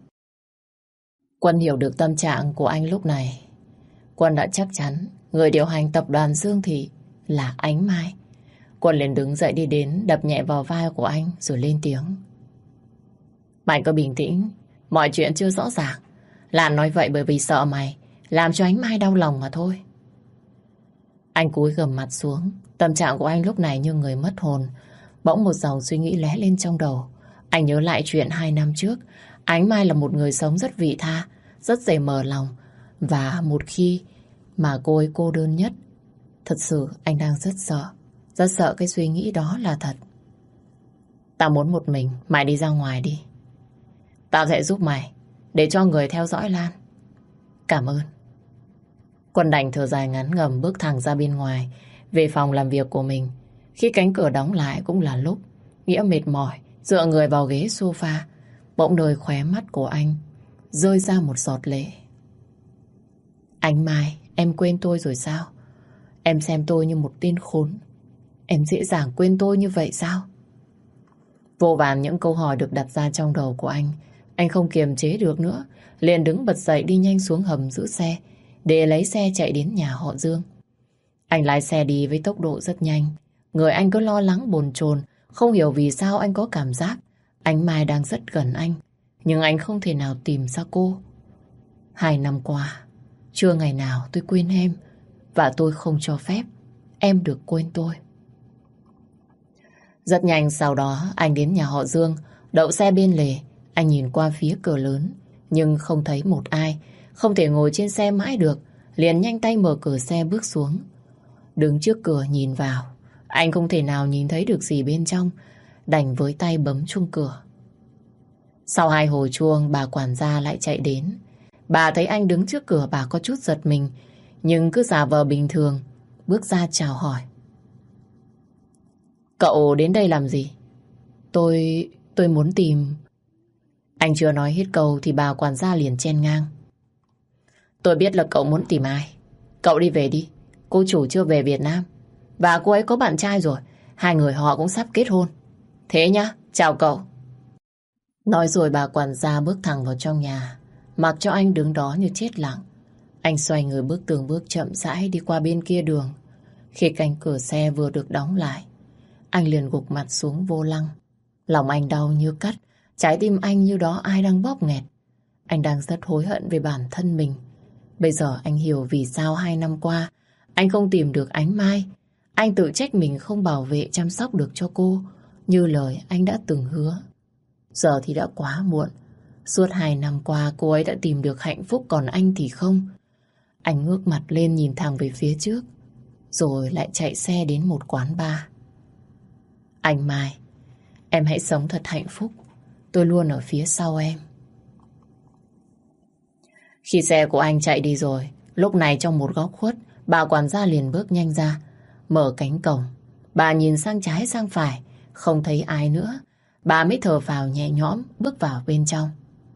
Speaker 1: Quân hiểu được tâm trạng của anh lúc này. Quân đã chắc chắn người điều hành tập đoàn Dương Thị là Ánh Mai. Quân liền đứng dậy đi đến, đập nhẹ vào vai của anh rồi lên tiếng. Mày cứ bình tĩnh, mọi chuyện chưa rõ ràng. Lan nói vậy bởi vì sợ mày, làm cho ánh Mai đau lòng mà thôi. Anh cúi gằm mặt xuống, tâm trạng của anh lúc này như người mất hồn. Bỗng một dòng suy nghĩ lóe lên trong đầu. Anh nhớ lại chuyện hai năm trước. Ánh Mai là một người sống rất vị tha, rất dễ mở lòng. Và một khi mà cô ấy cô đơn nhất, thật sự anh đang rất sợ. Rất sợ cái suy nghĩ đó là thật. Tao muốn một mình, mày đi ra ngoài đi. Tao sẽ giúp mày, để cho người theo dõi Lan. Cảm ơn. Quân đành thở dài ngắn ngầm bước thẳng ra bên ngoài, về phòng làm việc của mình. Khi cánh cửa đóng lại cũng là lúc Nghĩa mệt mỏi, dựa người vào ghế sofa. Bỗng nơi khóe mắt của anh rơi ra một giọt lệ. Ánh Mai, em quên tôi rồi sao? Em xem tôi như một tên khốn. Em dễ dàng quên tôi như vậy sao? Vô vàn những câu hỏi được đặt ra trong đầu của anh. Anh không kiềm chế được nữa, liền đứng bật dậy đi nhanh xuống hầm giữ xe để lấy xe chạy đến nhà họ Dương. Anh lái xe đi với tốc độ rất nhanh. Người anh cứ lo lắng bồn chồn, không hiểu vì sao anh có cảm giác Ánh Mai đang rất gần anh, nhưng anh không thể nào tìm ra cô. Hai năm qua, chưa ngày nào tôi quên em, và tôi không cho phép em được quên tôi. Rất nhanh sau đó anh đến nhà họ Dương, đậu xe bên lề. Anh nhìn qua phía cửa lớn, nhưng không thấy một ai. Không thể ngồi trên xe mãi được, liền nhanh tay mở cửa xe bước xuống. Đứng trước cửa nhìn vào, anh không thể nào nhìn thấy được gì bên trong, đành với tay bấm chuông cửa. Sau hai hồi chuông, bà quản gia lại chạy đến. Bà thấy anh đứng trước cửa, bà có chút giật mình, nhưng cứ giả vờ bình thường, bước ra chào hỏi. Cậu đến đây làm gì? Tôi... tôi muốn tìm... Anh chưa nói hết câu thì bà quản gia liền chen ngang. Tôi biết là cậu muốn tìm ai. Cậu đi về đi. Cô chủ chưa về Việt Nam, và cô ấy có bạn trai rồi. Hai người họ cũng sắp kết hôn. Thế nhá, chào cậu. Nói rồi bà quản gia bước thẳng vào trong nhà, mặc cho anh đứng đó như chết lặng. Anh xoay người bước từng bước chậm rãi đi qua bên kia đường. Khi cánh cửa xe vừa được đóng lại, anh liền gục mặt xuống vô lăng. Lòng anh đau như cắt, trái tim anh như đó ai đang bóp nghẹt. Anh đang rất hối hận về bản thân mình. Bây giờ anh hiểu vì sao hai năm qua anh không tìm được Ánh Mai. Anh tự trách mình không bảo vệ chăm sóc được cho cô như lời anh đã từng hứa. Giờ thì đã quá muộn. Suốt hai năm qua cô ấy đã tìm được hạnh phúc, còn anh thì không. Anh ngước mặt lên nhìn thẳng về phía trước, rồi lại chạy xe đến một quán bar. Ánh Mai, em hãy sống thật hạnh phúc. Tôi luôn ở phía sau em. Khi xe của anh chạy đi rồi, lúc này trong một góc khuất, bà quản gia liền bước nhanh ra, mở cánh cổng. Bà nhìn sang trái sang phải, không thấy ai nữa. Bà mới thở phào nhẹ nhõm bước vào bên trong.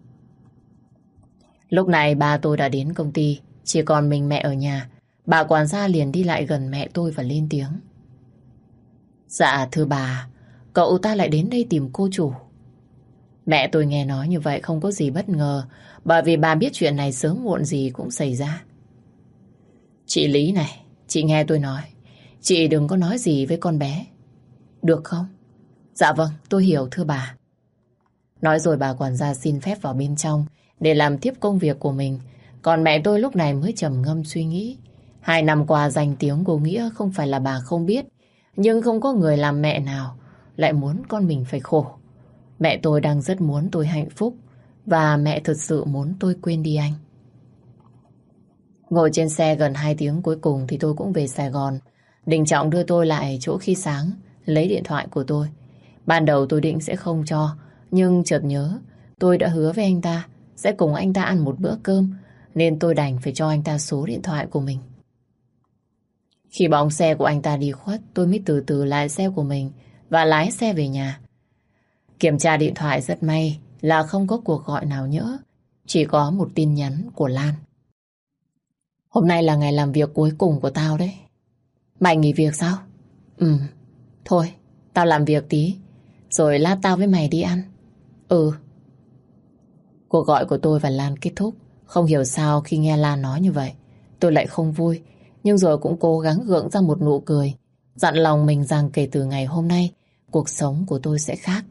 Speaker 1: Lúc này ba tôi đã đến công ty, chỉ còn mình mẹ ở nhà. Bà quản gia liền đi lại gần mẹ tôi và lên tiếng. Dạ thưa bà, cậu ta lại đến đây tìm cô chủ. Mẹ tôi nghe nói như vậy không có gì bất ngờ, bởi vì bà biết chuyện này sớm muộn gì cũng xảy ra. Chị Lý này, chị nghe tôi nói, chị đừng có nói gì với con bé, được không? Dạ vâng, tôi hiểu thưa bà. Nói rồi bà quản gia xin phép vào bên trong để làm tiếp công việc của mình. Còn mẹ tôi lúc này mới trầm ngâm suy nghĩ. Hai năm qua danh tiếng của Nghĩa không phải là bà không biết, nhưng không có người làm mẹ nào lại muốn con mình phải khổ. Mẹ tôi đang rất muốn tôi hạnh phúc, và mẹ thực sự muốn tôi quên đi anh. Ngồi trên xe gần hai tiếng cuối cùng thì tôi cũng về Sài Gòn. Đình Trọng đưa tôi lại chỗ khi sáng, lấy điện thoại của tôi. Ban đầu tôi định sẽ không cho, nhưng chợt nhớ tôi đã hứa với anh ta sẽ cùng anh ta ăn một bữa cơm, nên tôi đành phải cho anh ta số điện thoại của mình. Khi bóng xe của anh ta đi khuất, tôi mới từ từ lái xe của mình và lái xe về nhà. Kiểm tra điện thoại rất may là không có cuộc gọi nào nhỡ, chỉ có một tin nhắn của Lan. Hôm nay là ngày làm việc cuối cùng của tao đấy. Mày nghỉ việc sao? Ừ, thôi, tao làm việc tí, rồi lát tao với mày đi ăn. Ừ. Cuộc gọi của tôi và Lan kết thúc. Không hiểu sao khi nghe Lan nói như vậy, tôi lại không vui, nhưng rồi cũng cố gắng gượng ra một nụ cười Dặn lòng mình rằng kể từ ngày hôm nay, cuộc sống của tôi sẽ khác.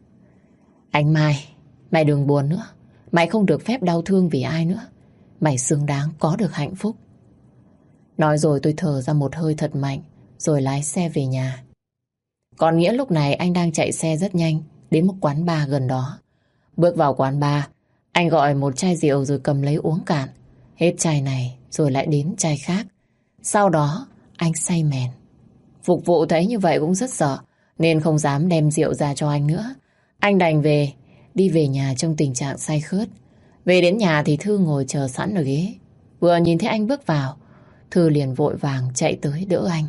Speaker 1: Anh Mai, mày đừng buồn nữa. Mày không được phép đau thương vì ai nữa. Mày xứng đáng có được hạnh phúc. Nói rồi tôi thở ra một hơi thật mạnh, rồi lái xe về nhà. Còn Nghĩa lúc này anh đang chạy xe rất nhanh đến một quán bar gần đó. Bước vào quán bar, anh gọi một chai rượu rồi cầm lấy uống cạn. Hết chai này rồi lại đến chai khác. Sau đó anh say mèn. Phục vụ thấy như vậy cũng rất sợ, nên không dám đem rượu ra cho anh nữa. Anh đành về, đi về nhà trong tình trạng say khướt. Về đến nhà thì Thư ngồi chờ sẵn ở ghế. Vừa nhìn thấy anh bước vào, Thư liền vội vàng chạy tới đỡ anh.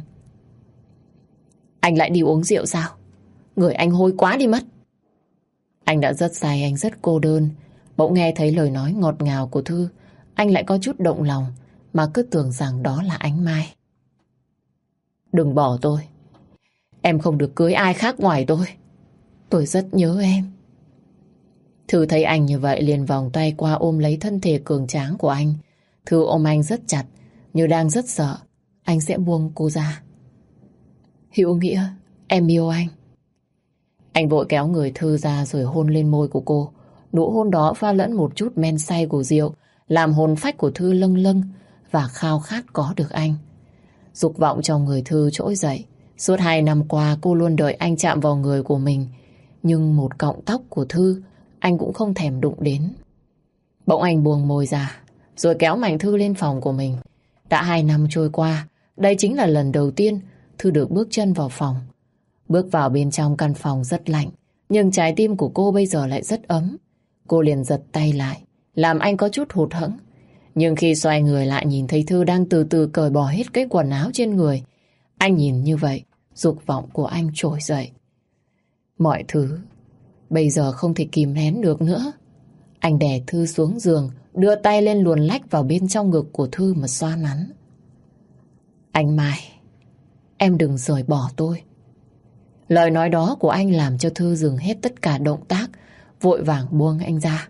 Speaker 1: Anh lại đi uống rượu sao? Người anh hôi quá đi mất. Anh đã rất say, anh rất cô đơn. Bỗng nghe thấy lời nói ngọt ngào của Thư, anh lại có chút động lòng, mà cứ tưởng rằng đó là Ánh Mai. Đừng bỏ tôi. Em không được cưới ai khác ngoài tôi. Tôi rất nhớ em. Thư thấy anh như vậy liền vòng tay qua ôm lấy thân thể cường tráng của anh. Thư ôm anh rất chặt, như đang rất sợ anh sẽ buông cô ra. Hữu Nghĩa, em yêu anh. Anh vội kéo người Thư ra rồi hôn lên môi của cô. Nụ hôn đó pha lẫn một chút men say của rượu, làm hồn phách của Thư lâng lâng và khao khát có được anh. Dục vọng trong người Thư trỗi dậy. Suốt hai năm qua cô luôn đợi anh chạm vào người của mình, nhưng một cọng tóc của Thư anh cũng không thèm đụng đến. Bỗng anh buông môi ra, rồi kéo mạnh Thư lên phòng của mình. Đã hai năm trôi qua, đây chính là lần đầu tiên Thư được bước chân vào phòng. Bước vào bên trong căn phòng rất lạnh, nhưng trái tim của cô bây giờ lại rất ấm. Cô liền giật tay lại, làm anh có chút hụt hẫng. Nhưng khi xoay người lại nhìn thấy Thư đang từ từ cởi bỏ hết cái quần áo trên người. Anh nhìn như vậy, dục vọng của anh trỗi dậy. Mọi thứ bây giờ không thể kìm nén được nữa. Anh đè Thư xuống giường, đưa tay lên luồn lách vào bên trong ngực của Thư mà xoa nắn. Anh Mai, em đừng rời bỏ tôi. Lời nói đó của anh làm cho Thư dừng hết tất cả động tác, vội vàng buông anh ra.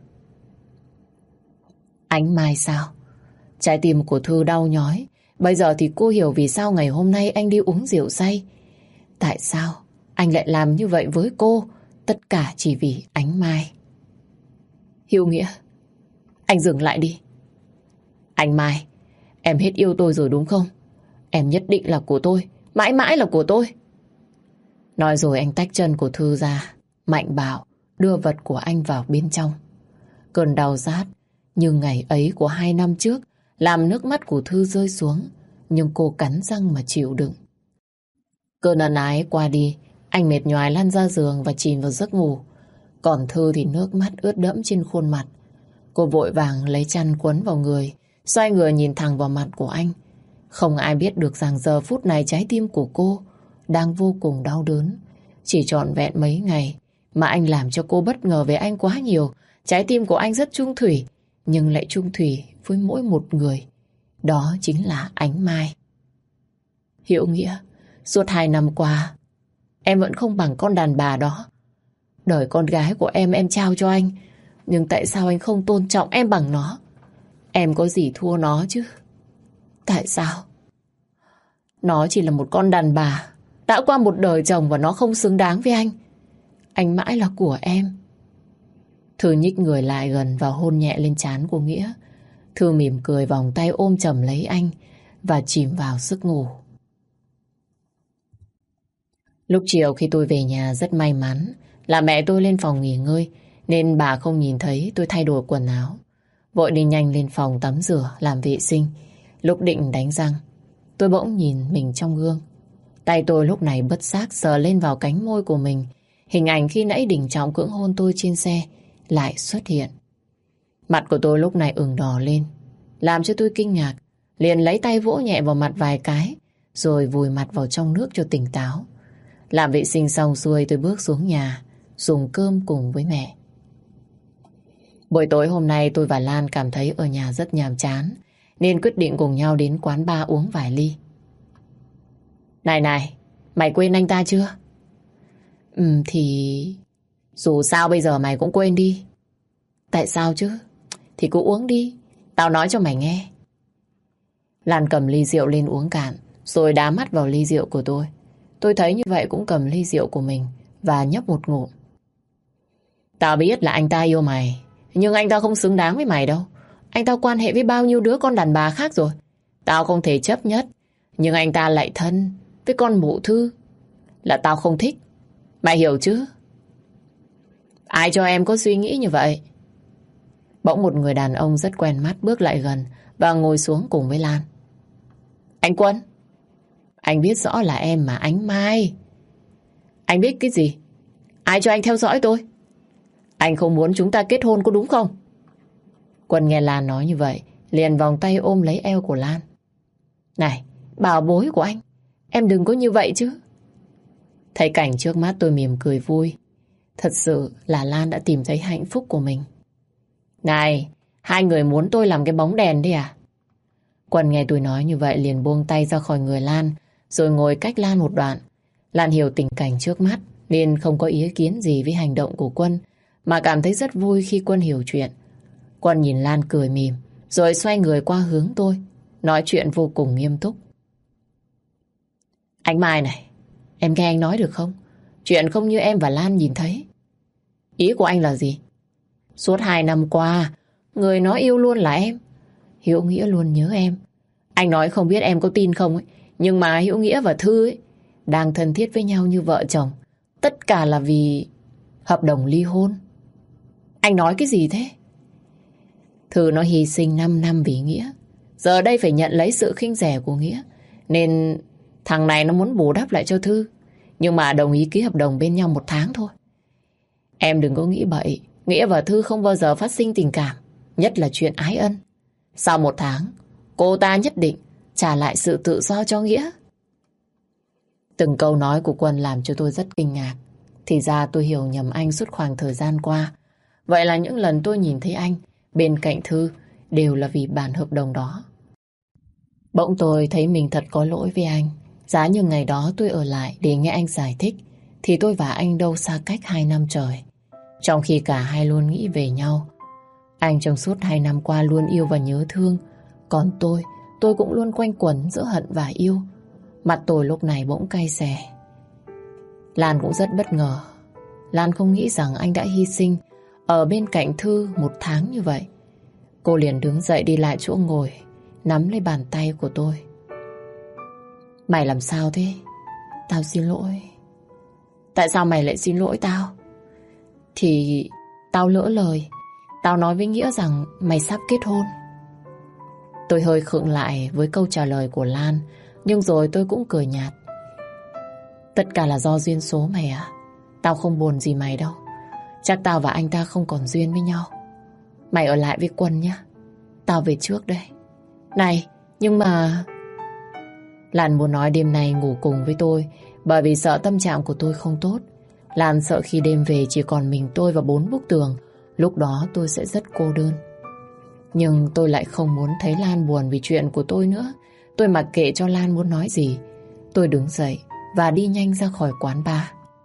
Speaker 1: Ánh Mai sao? Trái tim của Thư đau nhói. Bây giờ thì cô hiểu vì sao ngày hôm nay anh đi uống rượu say. Tại sao anh lại làm như vậy với cô? Tất cả chỉ vì Ánh Mai. Hữu Nghĩa, anh dừng lại đi. Ánh Mai, em hết yêu tôi rồi đúng không? Em nhất định là của tôi, mãi mãi là của tôi. Nói rồi anh tách chân của Thư ra, mạnh bạo đưa vật của anh vào bên trong. Cơn đau rát như ngày ấy của hai năm trước làm nước mắt của Thư rơi xuống, nhưng cô cắn răng mà chịu đựng. Cơn ân ái qua đi, anh mệt nhoài lăn ra giường và chìm vào giấc ngủ. Còn Thư thì nước mắt ướt đẫm trên khuôn mặt. Cô vội vàng lấy chăn quấn vào người, xoay người nhìn thẳng vào mặt của anh. Không ai biết được rằng giờ phút này trái tim của cô đang vô cùng đau đớn. Chỉ trọn vẹn mấy ngày mà anh làm cho cô bất ngờ về anh quá nhiều. Trái tim của anh rất chung thủy, nhưng lại chung thủy với mỗi một người. Đó chính là Ánh Mai. Hữu Nghĩa, suốt hai năm qua em vẫn không bằng con đàn bà đó. Đời con gái của em em trao cho anh, nhưng tại sao anh không tôn trọng em bằng nó? Em có gì thua nó chứ? Tại sao? Nó chỉ là một con đàn bà đã qua một đời chồng và nó không xứng đáng với anh. Anh mãi là của em. Thư nhích người lại gần và hôn nhẹ lên trán của Nghĩa. Thư mỉm cười vòng tay ôm chầm lấy anh và chìm vào giấc ngủ. Lúc chiều khi tôi về nhà rất may mắn là mẹ tôi lên phòng nghỉ ngơi, nên bà không nhìn thấy tôi thay đổi quần áo. Vội đi nhanh lên phòng tắm rửa, làm vệ sinh. Lúc định đánh răng, tôi bỗng nhìn mình trong gương. Tay tôi lúc này bất giác sờ lên vào cánh môi của mình. Hình ảnh khi nãy Đình Trọng cưỡng hôn tôi trên xe lại xuất hiện. Mặt của tôi lúc này ửng đỏ lên, làm cho tôi kinh ngạc. Liền lấy tay vỗ nhẹ vào mặt vài cái, rồi vùi mặt vào trong nước cho tỉnh táo. Làm vệ sinh xong xuôi tôi bước xuống nhà, dùng cơm cùng với mẹ. Buổi tối hôm nay tôi và Lan cảm thấy ở nhà rất nhàm chán, nên quyết định cùng nhau đến quán bar uống vài ly. Này này, mày quên anh ta chưa? Ừ thì... Dù sao bây giờ mày cũng quên đi. Tại sao chứ? Thì cứ uống đi, tao nói cho mày nghe. Lan cầm ly rượu lên uống cạn, rồi đá mắt vào ly rượu của tôi. Tôi thấy như vậy cũng cầm ly rượu của mình và nhấp một ngụm. Tao biết là anh ta yêu mày, nhưng anh ta không xứng đáng với mày đâu. Anh ta quan hệ với bao nhiêu đứa con đàn bà khác rồi. Tao không thể chấp nhất, nhưng anh ta lại thân với con mụ Thư, là tao không thích. Mày hiểu chứ? Ai cho em có suy nghĩ như vậy? Bỗng một người đàn ông rất quen mắt bước lại gần và ngồi xuống cùng với Lan. Anh Quân, anh biết rõ là em mà, Ánh Mai. Anh biết cái gì? Ai cho anh theo dõi tôi? Anh không muốn chúng ta kết hôn có đúng không? Quân nghe Lan nói như vậy, liền vòng tay ôm lấy eo của Lan. Này, bảo bối của anh, em đừng có như vậy chứ. Thấy cảnh trước mắt tôi mỉm cười vui. Thật sự là Lan đã tìm thấy hạnh phúc của mình. Này, hai người muốn tôi làm cái bóng đèn đi à? Quân nghe tôi nói như vậy liền buông tay ra khỏi người Lan, rồi ngồi cách Lan một đoạn. Lan hiểu tình cảnh trước mắt nên không có ý kiến gì với hành động của Quân, mà cảm thấy rất vui khi Quân hiểu chuyện. Quân nhìn Lan cười mỉm, rồi xoay người qua hướng tôi, nói chuyện vô cùng nghiêm túc. Anh Mai này, em nghe anh nói được không? Chuyện không như em và Lan nhìn thấy. Ý của anh là gì? Suốt hai năm qua, người nó yêu luôn là em. Hiếu Nghĩa luôn nhớ em. Anh nói không biết em có tin không ấy, nhưng mà Hiếu Nghĩa và Thư ấy đang thân thiết với nhau như vợ chồng. Tất cả là vì hợp đồng ly hôn. Anh nói cái gì thế? Thư nó hy sinh năm năm vì Nghĩa, giờ đây phải nhận lấy sự khinh rẻ của Nghĩa, nên thằng này nó muốn bù đắp lại cho Thư, nhưng mà đồng ý ký hợp đồng bên nhau một tháng thôi. Em đừng có nghĩ bậy. Nghĩa và Thư không bao giờ phát sinh tình cảm, nhất là chuyện ái ân. Sau một tháng, cô ta nhất định trả lại sự tự do cho Nghĩa. Từng câu nói của Quân làm cho tôi rất kinh ngạc. Thì ra tôi hiểu nhầm anh suốt khoảng thời gian qua. Vậy là những lần tôi nhìn thấy anh bên cạnh Thư đều là vì bản hợp đồng đó. Bỗng tôi thấy mình thật có lỗi với anh. Giá như ngày đó tôi ở lại để nghe anh giải thích, thì tôi và anh đâu xa cách hai năm trời. Trong khi cả hai luôn nghĩ về nhau. Anh trong suốt hai năm qua luôn yêu và nhớ thương, còn tôi, tôi cũng luôn quanh quẩn giữa hận và yêu. Mặt tôi lúc này bỗng cay xè. Lan cũng rất bất ngờ. Lan không nghĩ rằng anh đã hy sinh ở bên cạnh Thư một tháng như vậy. Cô liền đứng dậy đi lại chỗ ngồi, nắm lấy bàn tay của tôi. Mày làm sao thế? Tao xin lỗi. Tại sao mày lại xin lỗi tao? Thì tao lỡ lời. Tao nói với Nghĩa rằng mày sắp kết hôn. Tôi hơi khựng lại với câu trả lời của Lan, nhưng rồi tôi cũng cười nhạt. Tất cả là do duyên số mày à? Tao không buồn gì mày đâu. Chắc tao và anh ta không còn duyên với nhau. Mày ở lại với Quân nhé. Tao về trước đây. Này, nhưng mà... Lan muốn nói đêm nay ngủ cùng với tôi, bởi vì sợ tâm trạng của tôi không tốt. Lan sợ khi đêm về chỉ còn mình tôi và bốn bức tường, lúc đó tôi sẽ rất cô đơn. Nhưng tôi lại không muốn thấy Lan buồn vì chuyện của tôi nữa. Tôi mặc kệ cho Lan muốn nói gì. Tôi đứng dậy và đi nhanh ra khỏi quán bar.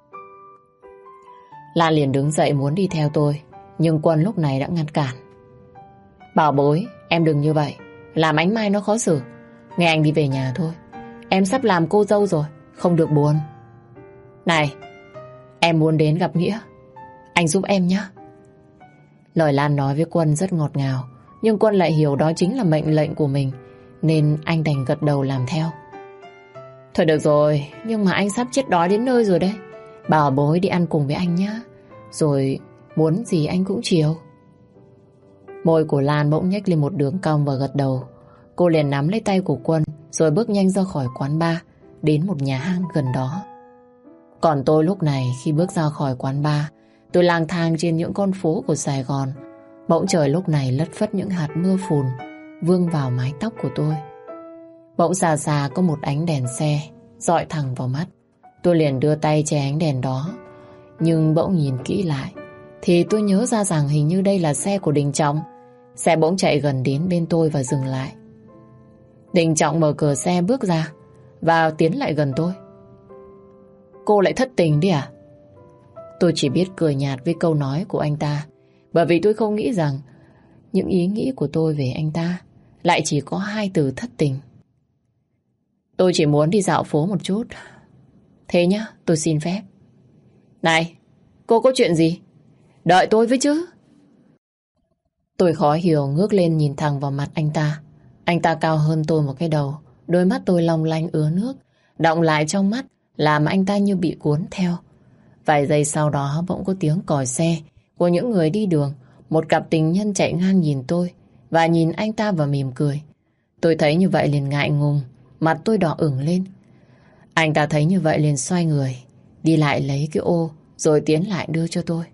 Speaker 1: Lan liền đứng dậy muốn đi theo tôi, nhưng Quân lúc này đã ngăn cản. Bảo bối, em đừng như vậy, làm Ánh Mai nó khó xử. Nghe anh đi về nhà thôi. Em sắp làm cô dâu rồi, không được buồn. Này, em muốn đến gặp Nghĩa, anh giúp em nhé. Lời Lan nói với Quân rất ngọt ngào, nhưng Quân lại hiểu đó chính là mệnh lệnh của mình, nên anh đành gật đầu làm theo. Thôi được rồi, nhưng mà anh sắp chết đói đến nơi rồi đấy. Bảo bối đi ăn cùng với anh nhé, rồi muốn gì anh cũng chiều. Môi của Lan bỗng nhếch lên một đường cong và gật đầu. Cô liền nắm lấy tay của Quân, rồi bước nhanh ra khỏi quán bar, đến một nhà hàng gần đó. Còn tôi lúc này khi bước ra khỏi quán bar, tôi lang thang trên những con phố của Sài Gòn. Bỗng trời lúc này lất phất những hạt mưa phùn vương vào mái tóc của tôi. Bỗng xa xa có một ánh đèn xe dọi thẳng vào mắt. Tôi liền đưa tay che ánh đèn đó, nhưng bỗng nhìn kỹ lại thì tôi nhớ ra rằng hình như đây là xe của Đình Trọng. Xe bỗng chạy gần đến bên tôi và dừng lại. Đình Trọng mở cửa xe bước ra và tiến lại gần tôi. Cô lại thất tình đi à? Tôi chỉ biết cười nhạt với câu nói của anh ta, bởi vì tôi không nghĩ rằng những ý nghĩ của tôi về anh ta lại chỉ có hai từ thất tình. Tôi chỉ muốn đi dạo phố một chút. Thế nhá, tôi xin phép. Này, cô có chuyện gì? Đợi tôi với chứ. Tôi khó hiểu ngước lên nhìn thẳng vào mặt anh ta. Anh ta cao hơn tôi một cái đầu. Đôi mắt tôi long lanh ứa nước. Đọng lại trong mắt làm anh ta như bị cuốn theo. Vài giây sau đó bỗng có tiếng còi xe của những người đi đường. Một cặp tình nhân chạy ngang nhìn tôi và nhìn anh ta và mỉm cười. Tôi thấy như vậy liền ngại ngùng, mặt tôi đỏ ửng lên. Anh ta thấy như vậy liền xoay người, đi lại lấy cái ô rồi tiến lại đưa cho tôi.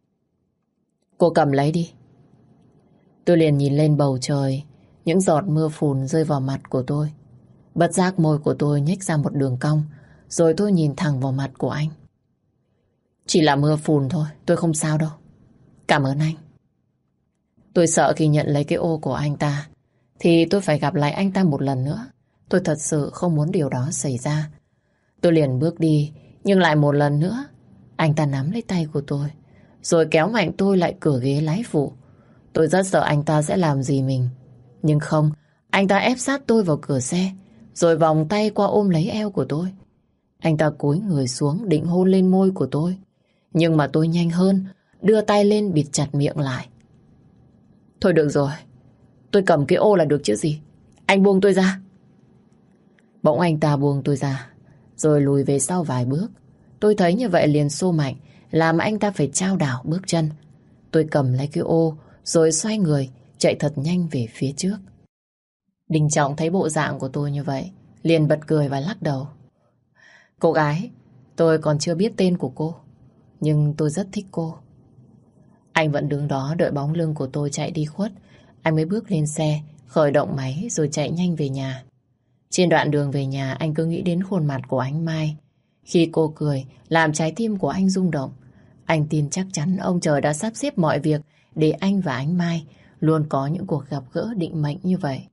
Speaker 1: Cô cầm lấy đi. Tôi liền nhìn lên bầu trời, những giọt mưa phùn rơi vào mặt của tôi. Bất giác môi của tôi nhếch ra một đường cong, rồi tôi nhìn thẳng vào mặt của anh. Chỉ là mưa phùn thôi, tôi không sao đâu. Cảm ơn anh. Tôi sợ khi nhận lấy cái ô của anh ta thì tôi phải gặp lại anh ta một lần nữa. Tôi thật sự không muốn điều đó xảy ra. Tôi liền bước đi, nhưng lại một lần nữa anh ta nắm lấy tay của tôi, rồi kéo mạnh tôi lại cửa ghế lái phụ. Tôi rất sợ anh ta sẽ làm gì mình. Nhưng không, anh ta ép sát tôi vào cửa xe, rồi vòng tay qua ôm lấy eo của tôi. Anh ta cúi người xuống định hôn lên môi của tôi. Nhưng mà tôi nhanh hơn, đưa tay lên bịt chặt miệng lại. Thôi được rồi, tôi cầm cái ô là được chứ gì. Anh buông tôi ra. Bỗng anh ta buông tôi ra, rồi lùi về sau vài bước. Tôi thấy như vậy liền xô mạnh, làm anh ta phải chao đảo bước chân. Tôi cầm lấy cái ô, rồi xoay người, chạy thật nhanh về phía trước. Đình Trọng thấy bộ dạng của tôi như vậy, liền bật cười và lắc đầu. Cô gái, tôi còn chưa biết tên của cô, nhưng tôi rất thích cô. Anh vẫn đứng đó đợi bóng lưng của tôi chạy đi khuất. Anh mới bước lên xe, khởi động máy rồi chạy nhanh về nhà. Trên đoạn đường về nhà anh cứ nghĩ đến khuôn mặt của anh Mai. Khi cô cười, làm trái tim của anh rung động. Anh tin chắc chắn ông trời đã sắp xếp mọi việc để anh và anh Mai luôn có những cuộc gặp gỡ định mệnh như vậy.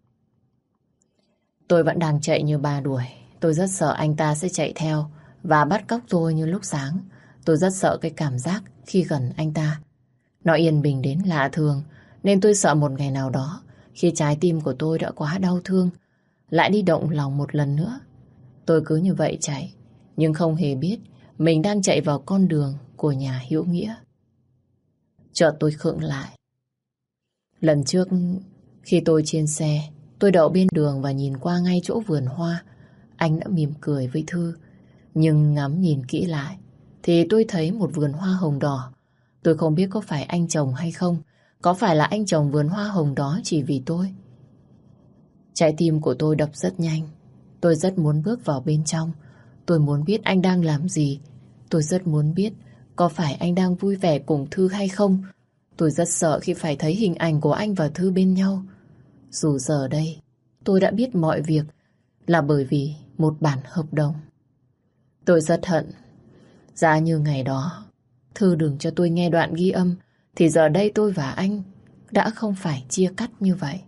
Speaker 1: Tôi vẫn đang chạy như ba đuổi. Tôi rất sợ anh ta sẽ chạy theo và bắt cóc tôi như lúc sáng. Tôi rất sợ cái cảm giác khi gần anh ta. Nó yên bình đến lạ thường, nên tôi sợ một ngày nào đó, khi trái tim của tôi đã quá đau thương, lại đi động lòng một lần nữa. Tôi cứ như vậy chạy, nhưng không hề biết mình đang chạy vào con đường của nhà hữu nghĩa. Chợt tôi khựng lại. Lần trước, khi tôi trên xe, tôi đậu bên đường và nhìn qua ngay chỗ vườn hoa, anh đã mỉm cười với Thư. Nhưng ngắm nhìn kỹ lại, thì tôi thấy một vườn hoa hồng đỏ. Tôi không biết có phải anh chồng hay không, có phải là anh chồng vườn hoa hồng đó chỉ vì tôi. Trái tim của tôi đập rất nhanh. Tôi rất muốn bước vào bên trong. Tôi muốn biết anh đang làm gì. Tôi rất muốn biết có phải anh đang vui vẻ cùng Thư hay không. Tôi rất sợ khi phải thấy hình ảnh của anh và Thư bên nhau. Dù giờ đây tôi đã biết mọi việc là bởi vì một bản hợp đồng. Tôi rất hận. Giá như ngày đó Thư đừng cho tôi nghe đoạn ghi âm, thì giờ đây tôi và anh đã không phải chia cắt như vậy.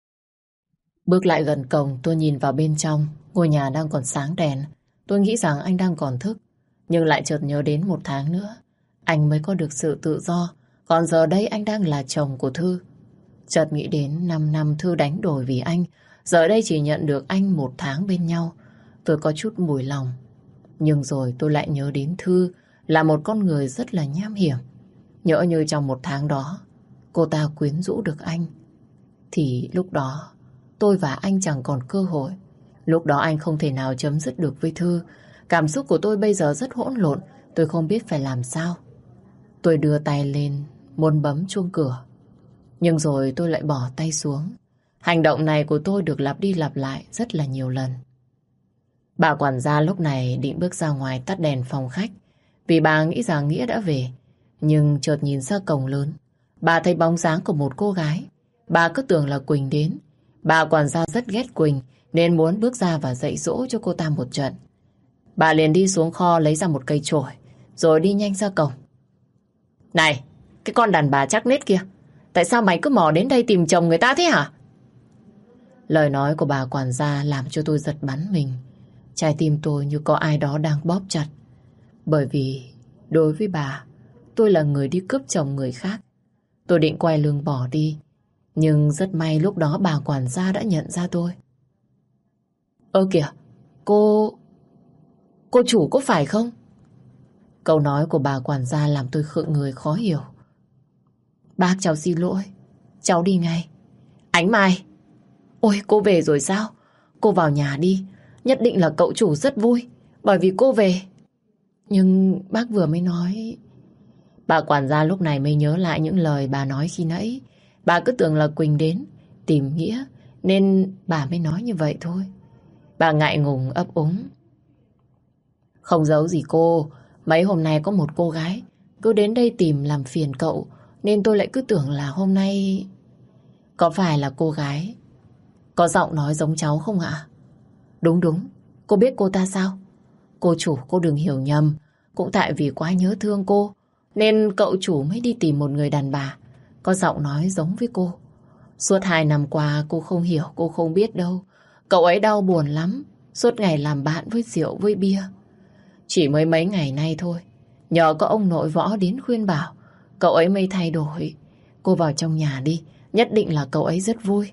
Speaker 1: Bước lại gần cổng, tôi nhìn vào bên trong. Ngôi nhà đang còn sáng đèn. Tôi nghĩ rằng anh đang còn thức, nhưng lại chợt nhớ đến một tháng nữa anh mới có được sự tự do. Còn giờ đây anh đang là chồng của Thư. Chợt nghĩ đến năm năm Thư đánh đổi vì anh, giờ đây chỉ nhận được anh một tháng bên nhau. Tôi có chút mùi lòng. Nhưng rồi tôi lại nhớ đến Thư là một con người rất là nham hiểm. Nhỡ như trong một tháng đó cô ta quyến rũ được anh, thì lúc đó tôi và anh chẳng còn cơ hội. Lúc đó anh không thể nào chấm dứt được với Thư. Cảm xúc của tôi bây giờ rất hỗn lộn. Tôi không biết phải làm sao. Tôi đưa tay lên muốn bấm chuông cửa, nhưng rồi tôi lại bỏ tay xuống. Hành động này của tôi được lặp đi lặp lại rất là nhiều lần. Bà quản gia lúc này định bước ra ngoài tắt đèn phòng khách, vì bà nghĩ rằng Nghĩa đã về. Nhưng chợt nhìn ra cổng lớn, bà thấy bóng dáng của một cô gái. Bà cứ tưởng là Quỳnh đến. Bà quản gia rất ghét Quỳnh, nên muốn bước ra và dạy dỗ cho cô ta một trận. Bà liền đi xuống kho lấy ra một cây chổi, rồi đi nhanh ra cổng. Này, cái con đàn bà chắc nết kia, tại sao mày cứ mò đến đây tìm chồng người ta thế hả? Lời nói của bà quản gia làm cho tôi giật bắn mình. Trái tim tôi như có ai đó đang bóp chặt. Bởi vì đối với bà, tôi là người đi cướp chồng người khác. Tôi định quay lưng bỏ đi, nhưng rất may lúc đó bà quản gia đã nhận ra tôi. Ơ kìa, cô... cô chủ có phải không? Câu nói của bà quản gia làm tôi khựng người khó hiểu. Bác, cháu xin lỗi. Cháu đi ngay. Ánh Mai! Ôi, cô về rồi sao? Cô vào nhà đi. Nhất định là cậu chủ rất vui bởi vì cô về. Nhưng bác vừa mới nói... Bà quản gia lúc này mới nhớ lại những lời bà nói khi nãy. Bà cứ tưởng là Quỳnh đến tìm Nghĩa nên bà mới nói như vậy thôi. Bà ngại ngùng ấp úng. Không giấu gì cô, mấy hôm nay có một cô gái cứ đến đây tìm làm phiền cậu, nên tôi lại cứ tưởng là hôm nay... Có phải là cô gái có giọng nói giống cháu không ạ? Đúng đúng, cô biết cô ta sao? Cô chủ, cô đừng hiểu nhầm. Cũng tại vì quá nhớ thương cô nên cậu chủ mới đi tìm một người đàn bà có giọng nói giống với cô. Suốt hai năm qua cô không hiểu, cô không biết đâu. Cậu ấy đau buồn lắm, suốt ngày làm bạn với rượu với bia. Chỉ mới mấy ngày nay thôi, nhờ có ông nội Võ đến khuyên bảo, cậu ấy mới thay đổi. Cô vào trong nhà đi, nhất định là cậu ấy rất vui.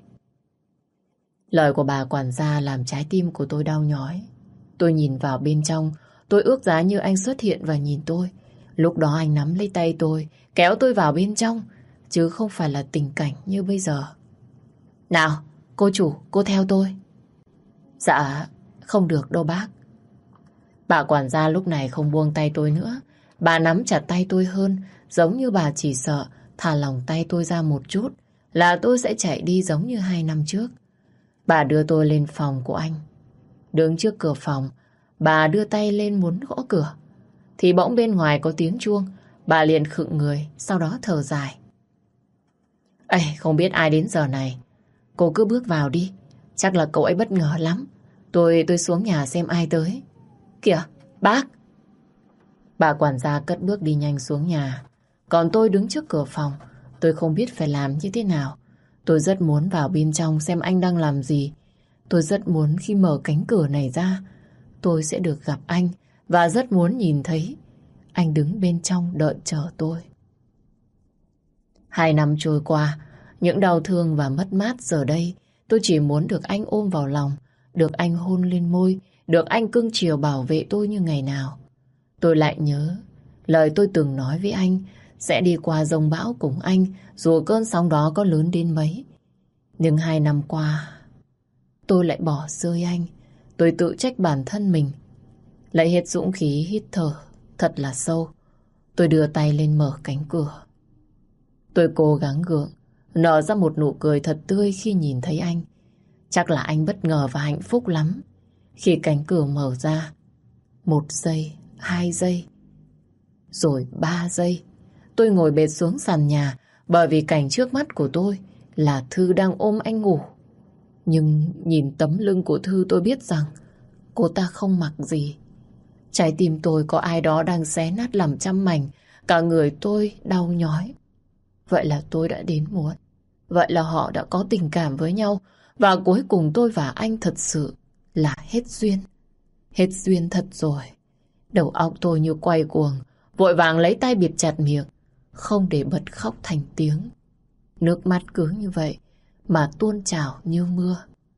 Speaker 1: Lời của bà quản gia làm trái tim của tôi đau nhói. Tôi nhìn vào bên trong, tôi ước giá như anh xuất hiện và nhìn tôi. Lúc đó anh nắm lấy tay tôi, kéo tôi vào bên trong, chứ không phải là tình cảnh như bây giờ. Nào, cô chủ, cô theo tôi. Dạ, không được đâu bác. Bà quản gia lúc này không buông tay tôi nữa. Bà nắm chặt tay tôi hơn, giống như bà chỉ sợ thả lỏng tay tôi ra một chút là tôi sẽ chạy đi giống như hai năm trước. Bà đưa tôi lên phòng của anh. Đứng trước cửa phòng, bà đưa tay lên muốn gõ cửa. Thì bỗng bên ngoài có tiếng chuông. Bà liền khựng người, sau đó thở dài. Ê, không biết ai đến giờ này. Cô cứ bước vào đi. Chắc là cậu ấy bất ngờ lắm. Tôi tôi xuống nhà xem ai tới. Kìa, bác! Bà quản gia cất bước đi nhanh xuống nhà. Còn tôi đứng trước cửa phòng. Tôi không biết phải làm như thế nào. Tôi rất muốn vào bên trong xem anh đang làm gì. Tôi rất muốn khi mở cánh cửa này ra, tôi sẽ được gặp anh. Và rất muốn nhìn thấy anh đứng bên trong đợi chờ tôi. Hai năm trôi qua, những đau thương và mất mát giờ đây, tôi chỉ muốn được anh ôm vào lòng, được anh hôn lên môi, được anh cưng chiều bảo vệ tôi như ngày nào. Tôi lại nhớ lời tôi từng nói với anh, sẽ đi qua dông bão cùng anh, dù cơn sóng đó có lớn đến mấy. Nhưng hai năm qua, tôi lại bỏ rơi anh. Tôi tự trách bản thân mình. Lại hết dũng khí hít thở thật là sâu. Tôi đưa tay lên mở cánh cửa. Tôi cố gắng gượng, nở ra một nụ cười thật tươi khi nhìn thấy anh. Chắc là anh bất ngờ và hạnh phúc lắm khi cánh cửa mở ra. Một giây, hai giây, rồi ba giây. Tôi ngồi bệt xuống sàn nhà bởi vì cảnh trước mắt của tôi là Thư đang ôm anh ngủ. Nhưng nhìn tấm lưng của Thư tôi biết rằng cô ta không mặc gì. Trái tim tôi có ai đó đang xé nát làm trăm mảnh. Cả người tôi đau nhói. Vậy là tôi đã đến muộn. Vậy là họ đã có tình cảm với nhau. Và cuối cùng tôi và anh thật sự là hết duyên. Hết duyên thật rồi. Đầu óc tôi như quay cuồng, vội vàng lấy tay bịt chặt miệng, không để bật khóc thành tiếng. Nước mắt cứ như vậy mà tuôn trào như mưa.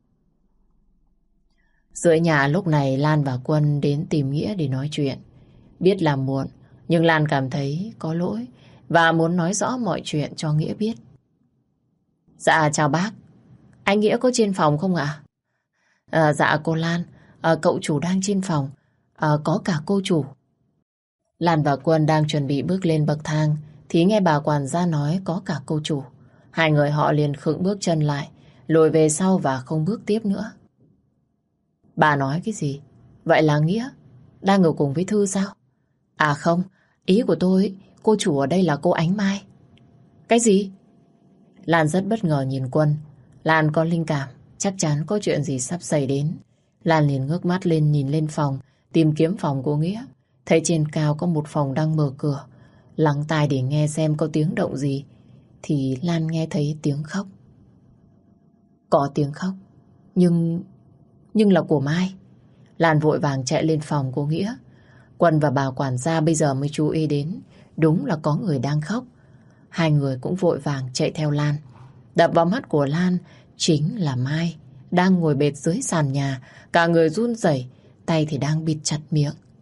Speaker 1: Dưới nhà lúc này Lan và Quân đến tìm Nghĩa để nói chuyện. Biết là muộn, nhưng Lan cảm thấy có lỗi và muốn nói rõ mọi chuyện cho Nghĩa biết. Dạ chào bác. Anh Nghĩa có trên phòng không ạ? À, dạ cô Lan, à, cậu chủ đang trên phòng, à, có cả cô chủ. Lan và Quân đang chuẩn bị bước lên bậc thang thì nghe bà quản gia nói có cả cô chủ. Hai người họ liền khựng bước chân lại, lùi về sau và không bước tiếp nữa. Bà nói cái gì? Vậy là Nghĩa đang ở cùng với Thư sao? À không, ý của tôi, cô chủ ở đây là cô Ánh Mai. Cái gì? Lan rất bất ngờ nhìn Quân. Lan có linh cảm, chắc chắn có chuyện gì sắp xảy đến. Lan liền ngước mắt lên nhìn lên phòng, tìm kiếm phòng của Nghĩa. Thấy trên cao có một phòng đang mở cửa. Lắng tai để nghe xem có tiếng động gì, thì Lan nghe thấy tiếng khóc. Có tiếng khóc, nhưng... nhưng là của Mai. Lan vội vàng chạy lên phòng của Nghĩa. Quân và bà quản gia bây giờ mới chú ý đến, đúng là có người đang khóc. Hai người cũng vội vàng chạy theo Lan. Đập vào mắt của Lan chính là Mai, đang ngồi bệt dưới sàn nhà, cả người run rẩy, tay thì đang bịt chặt miệng.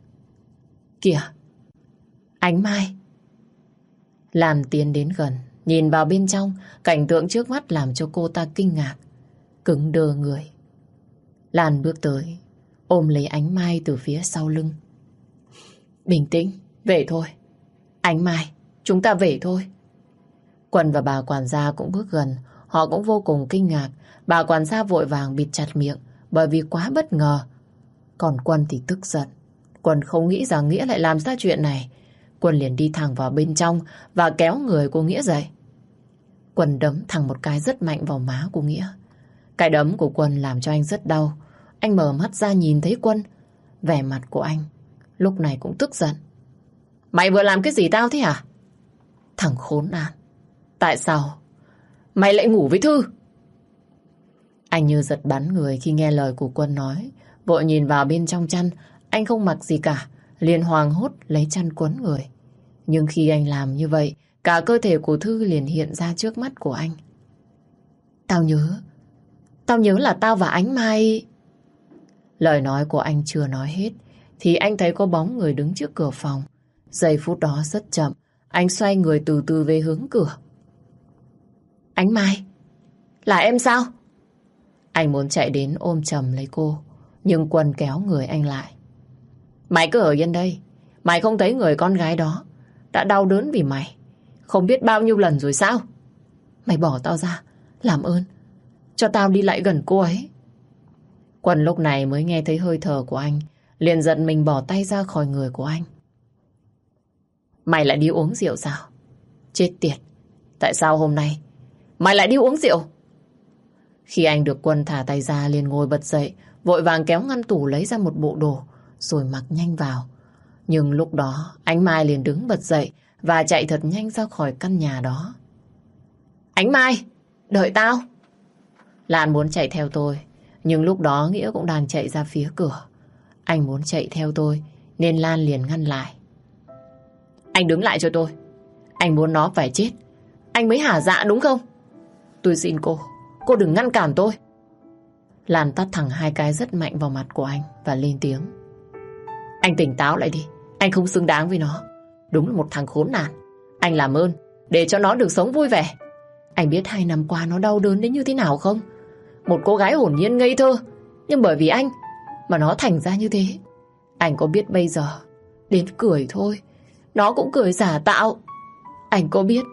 Speaker 1: Kìa, Ánh Mai. Lan tiến đến gần, nhìn vào bên trong, cảnh tượng trước mắt làm cho cô ta kinh ngạc, cứng đơ người. Lan bước tới, ôm lấy Ánh Mai từ phía sau lưng. Bình tĩnh, về thôi. Ánh Mai, chúng ta về thôi. Quân và bà quản gia cũng bước gần, họ cũng vô cùng kinh ngạc. Bà quản gia vội vàng bịt chặt miệng bởi vì quá bất ngờ. Còn Quân thì tức giận. Quân không nghĩ rằng Nghĩa lại làm ra chuyện này. Quân liền đi thẳng vào bên trong và kéo người của Nghĩa dậy. Quân đấm thẳng một cái rất mạnh vào má của Nghĩa. Cái đấm của Quân làm cho anh rất đau. Anh mở mắt ra nhìn thấy Quân. Vẻ mặt của anh lúc này cũng tức giận. Mày vừa làm cái gì tao thế hả? Thằng khốn nạn. Tại sao mày lại ngủ với Thư? Anh như giật bắn người khi nghe lời của Quân nói. Vội nhìn vào bên trong chăn. Anh không mặc gì cả, liền hoảng hốt lấy chăn quấn người. Nhưng khi anh làm như vậy, cả cơ thể của Thư liền hiện ra trước mắt của anh. Tao nhớ Tao nhớ là tao và Ánh Mai... Lời nói của anh chưa nói hết thì anh thấy có bóng người đứng trước cửa phòng. Giây phút đó rất chậm, anh xoay người từ từ về hướng cửa. Ánh Mai, là em sao? Anh muốn chạy đến ôm chầm lấy cô, nhưng Quân kéo người anh lại. Mày cứ ở yên đây. Mày không thấy người con gái đó đã đau đớn vì mày không biết bao nhiêu lần rồi sao? Mày bỏ tao ra, làm ơn, cho tao đi lại gần cô ấy. Quân lúc này mới nghe thấy hơi thở của anh, liền giận mình bỏ tay ra khỏi người của anh. Mày lại đi uống rượu sao? Chết tiệt, tại sao hôm nay mày lại đi uống rượu? Khi anh được Quân thả tay ra, liền ngồi bật dậy, vội vàng kéo ngăn tủ lấy ra một bộ đồ rồi mặc nhanh vào. Nhưng lúc đó Ánh Mai liền đứng bật dậy và chạy thật nhanh ra khỏi căn nhà đó. Ánh Mai, đợi tao. Lan muốn chạy theo tôi, nhưng lúc đó Nghĩa cũng đang chạy ra phía cửa. Anh muốn chạy theo tôi nên Lan liền ngăn lại. Anh đứng lại cho tôi. Anh muốn nó phải chết, anh mới hả dạ đúng không? Tôi xin cô, cô đừng ngăn cản tôi. Lan tát thẳng hai cái rất mạnh vào mặt của anh và lên tiếng. Anh tỉnh táo lại đi, anh không xứng đáng với nó. Đúng là một thằng khốn nạn. Anh làm ơn để cho nó được sống vui vẻ. Anh biết hai năm qua nó đau đớn đến như thế nào không? Một cô gái hồn nhiên ngây thơ, nhưng bởi vì anh mà nó thành ra như thế. Anh có biết bây giờ đến cười thôi nó cũng cười giả tạo. Anh có biết?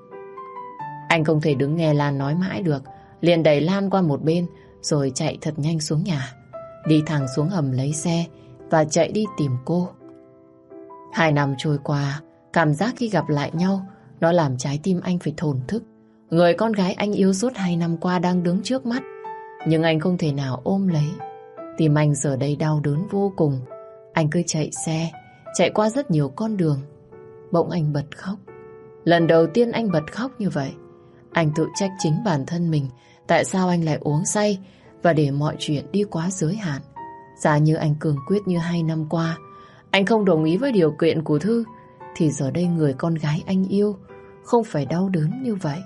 Speaker 1: Anh không thể đứng nghe Lan nói mãi được, liền đẩy Lan qua một bên rồi chạy thật nhanh xuống nhà, đi thẳng xuống hầm lấy xe và chạy đi tìm cô. Hai năm trôi qua, cảm giác khi gặp lại nhau nó làm trái tim anh phải thổn thức. Người con gái anh yêu suốt hai năm qua đang đứng trước mắt, nhưng anh không thể nào ôm lấy. Tim anh giờ đây đau đớn vô cùng. Anh cứ chạy xe, chạy qua rất nhiều con đường. Bỗng anh bật khóc. Lần đầu tiên anh bật khóc như vậy. Anh tự trách chính bản thân mình. Tại sao anh lại uống say và để mọi chuyện đi quá giới hạn? Giả như anh cường quyết như hai năm qua, anh không đồng ý với điều kiện của Thư, thì giờ đây người con gái anh yêu không phải đau đớn như vậy.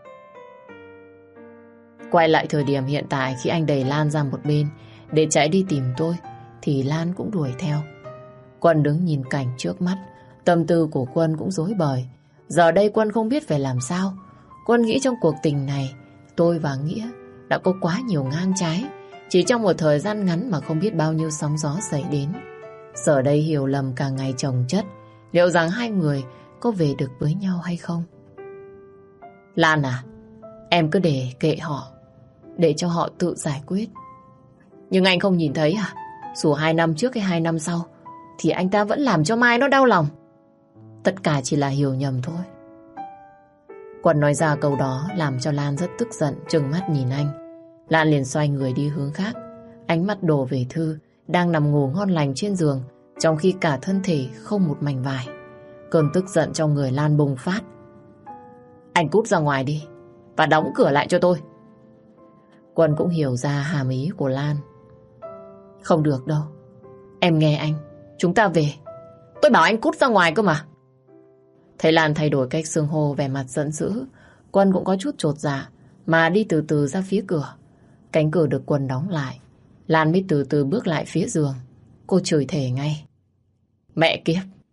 Speaker 1: Quay lại thời điểm hiện tại, khi anh đẩy Lan ra một bên để chạy đi tìm tôi, thì Lan cũng đuổi theo. Quân đứng nhìn cảnh trước mắt, tâm tư của Quân cũng rối bời. Giờ đây Quân không biết phải làm sao. Quân nghĩ trong cuộc tình này, tôi và Nghĩa đã có quá nhiều ngang trái. Chỉ trong một thời gian ngắn mà không biết bao nhiêu sóng gió xảy đến. Giờ đây hiểu lầm càng ngày chồng chất. Liệu rằng hai người có về được với nhau hay không? Lan à, em cứ để kệ họ, để cho họ tự giải quyết. Nhưng anh không nhìn thấy à? Dù hai năm trước hay hai năm sau thì anh ta vẫn làm cho Mai nó đau lòng. Tất cả chỉ là hiểu nhầm thôi. Quân nói ra câu đó làm cho Lan rất tức giận, trừng mắt nhìn anh. Lan liền xoay người đi hướng khác, ánh mắt đổ về Thư đang nằm ngủ ngon lành trên giường, trong khi cả thân thể không một mảnh vải. Cơn tức giận trong người Lan bùng phát. Anh cút ra ngoài đi và đóng cửa lại cho tôi. Quân cũng hiểu ra hàm ý của Lan. Không được đâu, em nghe anh, chúng ta về. Tôi bảo anh cút ra ngoài cơ mà. Thấy Lan thay đổi cách xưng hô, vẻ mặt giận dữ, Quân cũng có chút chột dạ mà đi từ từ ra phía cửa. Cánh cửa được Quân đóng lại, Lan mới từ từ bước lại phía giường. Cô chửi thề ngay. Mẹ kiếp,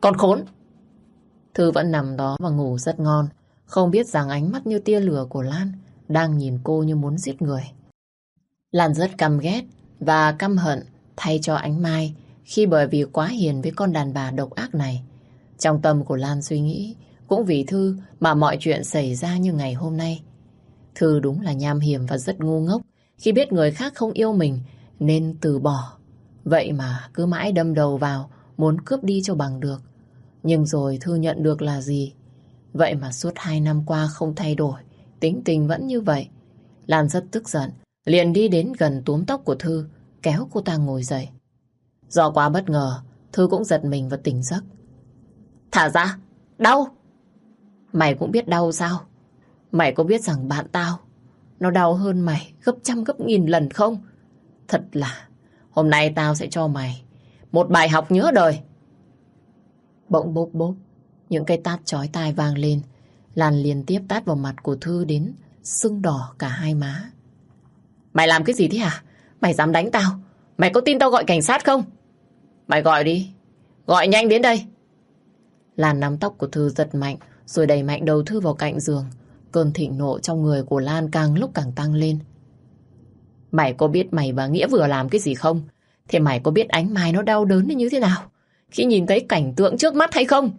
Speaker 1: Con khốn! Thư vẫn nằm đó và ngủ rất ngon, không biết rằng ánh mắt như tia lửa của Lan đang nhìn cô như muốn giết người. Lan rất căm ghét và căm hận thay cho Ánh Mai khi bởi vì quá hiền với con đàn bà độc ác này. Trong tâm của Lan suy nghĩ cũng vì Thư mà mọi chuyện xảy ra như ngày hôm nay. Thư đúng là nham hiểm và rất ngu ngốc khi biết người khác không yêu mình nên từ bỏ. Vậy mà cứ mãi đâm đầu vào muốn cướp đi cho bằng được. Nhưng rồi Thư nhận được là gì? Vậy mà suốt hai năm qua không thay đổi, tính tình vẫn như vậy. Lan rất tức giận, liền đi đến gần túm tóc của Thư, kéo cô ta ngồi dậy. Do quá bất ngờ, Thư cũng giật mình và tỉnh giấc. Thả ra, đau! Mày cũng biết đau sao? Mày có biết rằng bạn tao nó đau hơn mày gấp trăm gấp nghìn lần không? Thật là hôm nay tao sẽ cho mày một bài học nhớ đời. Bỗng bốp bốp, những cây tát chói tai vang lên. Lan liên tiếp tát vào mặt của Thư đến sưng đỏ cả hai má. Mày làm cái gì thế hả? Mày dám đánh tao? Mày có tin tao gọi cảnh sát không? Mày gọi đi, gọi nhanh đến đây. Lan nắm tóc của Thư giật mạnh, rồi đẩy mạnh đầu Thư vào cạnh giường. Cơn thịnh nộ trong người của Lan càng lúc càng tăng lên. Mày có biết mày và Nghĩa vừa làm cái gì không? Thế mày có biết Ánh Mai nó đau đớn như thế nào khi nhìn thấy cảnh tượng trước mắt hay không?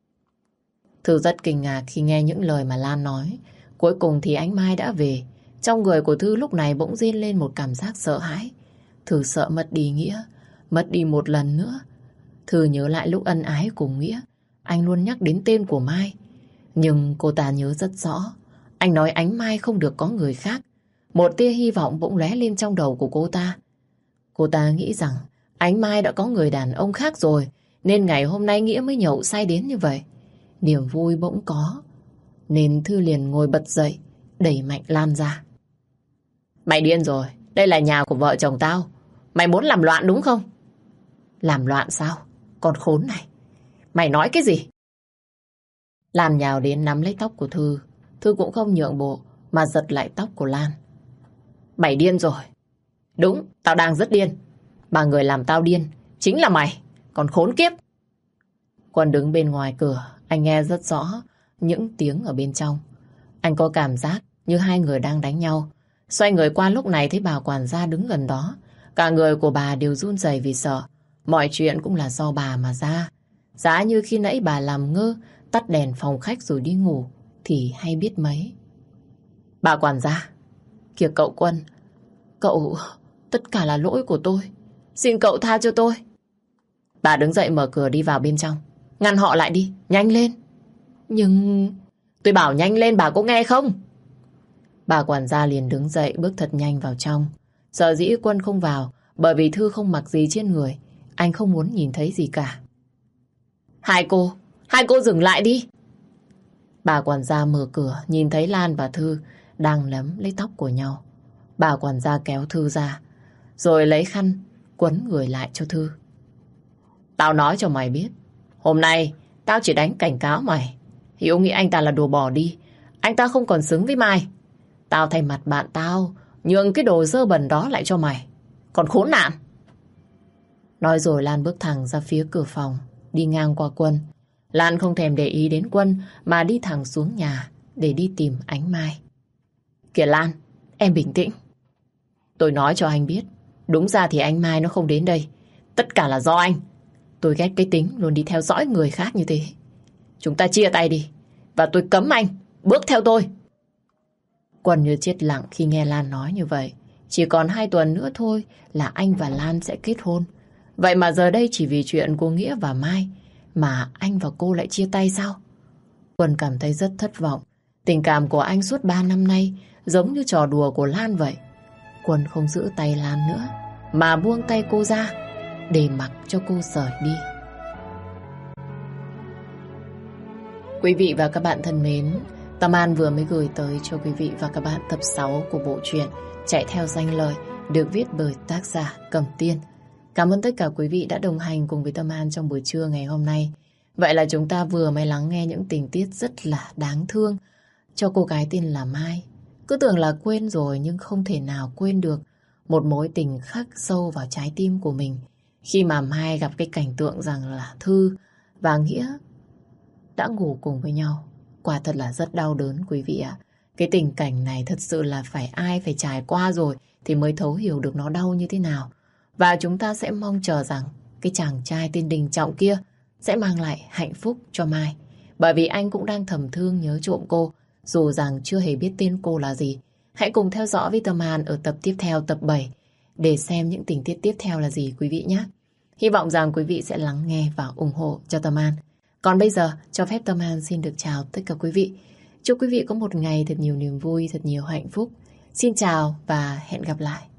Speaker 1: Thư rất kinh ngạc khi nghe những lời mà Lan nói. Cuối cùng thì Ánh Mai đã về. Trong người của Thư lúc này bỗng dâng lên một cảm giác sợ hãi. Thư sợ mất đi Nghĩa, mất đi một lần nữa. Thư nhớ lại lúc ân ái cùng Nghĩa, anh luôn nhắc đến tên của Mai. Nhưng cô ta nhớ rất rõ, anh nói Ánh Mai không được có người khác. Một tia hy vọng bỗng lóe lên trong đầu của cô ta. Cô ta nghĩ rằng Ánh Mai đã có người đàn ông khác rồi, nên ngày hôm nay Nghĩa mới nhậu say đến như vậy. Niềm vui bỗng có, nên Thư liền ngồi bật dậy, đẩy mạnh Lan ra. Mày điên rồi, đây là nhà của vợ chồng tao. Mày muốn làm loạn đúng không? Làm loạn sao? Con khốn này, mày nói cái gì? Lan nhào đến nắm lấy tóc của Thư. Thư cũng không nhượng bộ mà giật lại tóc của Lan. Mày điên rồi. Đúng, tao đang rất điên. Mà người làm tao điên chính là mày, còn khốn kiếp. Quân đứng bên ngoài cửa, anh nghe rất rõ những tiếng ở bên trong. Anh có cảm giác như hai người đang đánh nhau. Xoay người qua lúc này thấy bà quản gia đứng gần đó. Cả người của bà đều run rẩy vì sợ. Mọi chuyện cũng là do bà mà ra. Giá như khi nãy bà làm ngơ, tắt đèn phòng khách rồi đi ngủ, thì hay biết mấy. Bà quản gia, kìa cậu Quân, cậu, tất cả là lỗi của tôi. Xin cậu tha cho tôi. Bà đứng dậy mở cửa đi vào bên trong. Ngăn họ lại đi, nhanh lên. Nhưng... tôi bảo nhanh lên, bà có nghe không? Bà quản gia liền đứng dậy bước thật nhanh vào trong. Sợ dĩ Quân không vào, bởi vì Thư không mặc gì trên người. Anh không muốn nhìn thấy gì cả. Hai cô, hai cô dừng lại đi. Bà quản gia mở cửa, nhìn thấy Lan và Thư đang nắm lấy tóc của nhau. Bà quản gia kéo Thư ra, rồi lấy khăn quấn người lại cho Thư. Tao nói cho mày biết, hôm nay tao chỉ đánh cảnh cáo mày. Hiếu nghĩ anh ta là đồ bỏ đi, anh ta không còn xứng với Mai. Tao thay mặt bạn tao nhường cái đồ dơ bẩn đó lại cho mày. Còn khốn nạn. Nói rồi Lan bước thẳng ra phía cửa phòng, đi ngang qua Quân. Lan không thèm để ý đến Quân mà đi thẳng xuống nhà để đi tìm Ánh Mai. Kìa Lan, em bình tĩnh. Tôi nói cho anh biết, đúng ra thì Ánh Mai nó không đến đây. Tất cả là do anh. Tôi ghét cái tính luôn đi theo dõi người khác như thế. Chúng ta chia tay đi, và tôi cấm anh bước theo tôi. Quân như chết lặng khi nghe Lan nói như vậy. Chỉ còn hai tuần nữa thôi là anh và Lan sẽ kết hôn. Vậy mà giờ đây chỉ vì chuyện của Nghĩa và Mai mà anh và cô lại chia tay sao? Quân cảm thấy rất thất vọng. Tình cảm của anh suốt ba năm nay giống như trò đùa của Lan vậy. Quân không giữ tay Lan nữa mà buông tay cô ra để mặc cho cô rời đi. Quý vị và các bạn thân mến, Tâm An vừa mới gửi tới cho quý vị và các bạn tập sáu của bộ truyện Chạy theo danh lời được viết bởi tác giả Cẩm Tiên. Cảm ơn tất cả quý vị đã đồng hành cùng với Tâm An trong buổi trưa ngày hôm nay. Vậy là chúng ta vừa mới lắng nghe những tình tiết rất là đáng thương cho cô gái tên là Mai. Cứ tưởng là quên rồi nhưng không thể nào quên được một mối tình khắc sâu vào trái tim của mình. Khi mà Mai gặp cái cảnh tượng rằng là Thư và Nghĩa đã ngủ cùng với nhau. Quả thật là rất đau đớn quý vị ạ. Cái tình cảnh này thật sự là phải ai phải trải qua rồi thì mới thấu hiểu được nó đau như thế nào. Và chúng ta sẽ mong chờ rằng cái chàng trai tên Đình Trọng kia sẽ mang lại hạnh phúc cho Mai. Bởi vì anh cũng đang thầm thương nhớ trộm cô, dù rằng chưa hề biết tên cô là gì. Hãy cùng theo dõi với Tâm An ở tập tiếp theo, tập bảy, để xem những tình tiết tiếp theo là gì quý vị nhé. Hy vọng rằng quý vị sẽ lắng nghe và ủng hộ cho Tâm An. Còn bây giờ, cho phép Tâm An xin được chào tất cả quý vị. Chúc quý vị có một ngày thật nhiều niềm vui, thật nhiều hạnh phúc. Xin chào và hẹn gặp lại.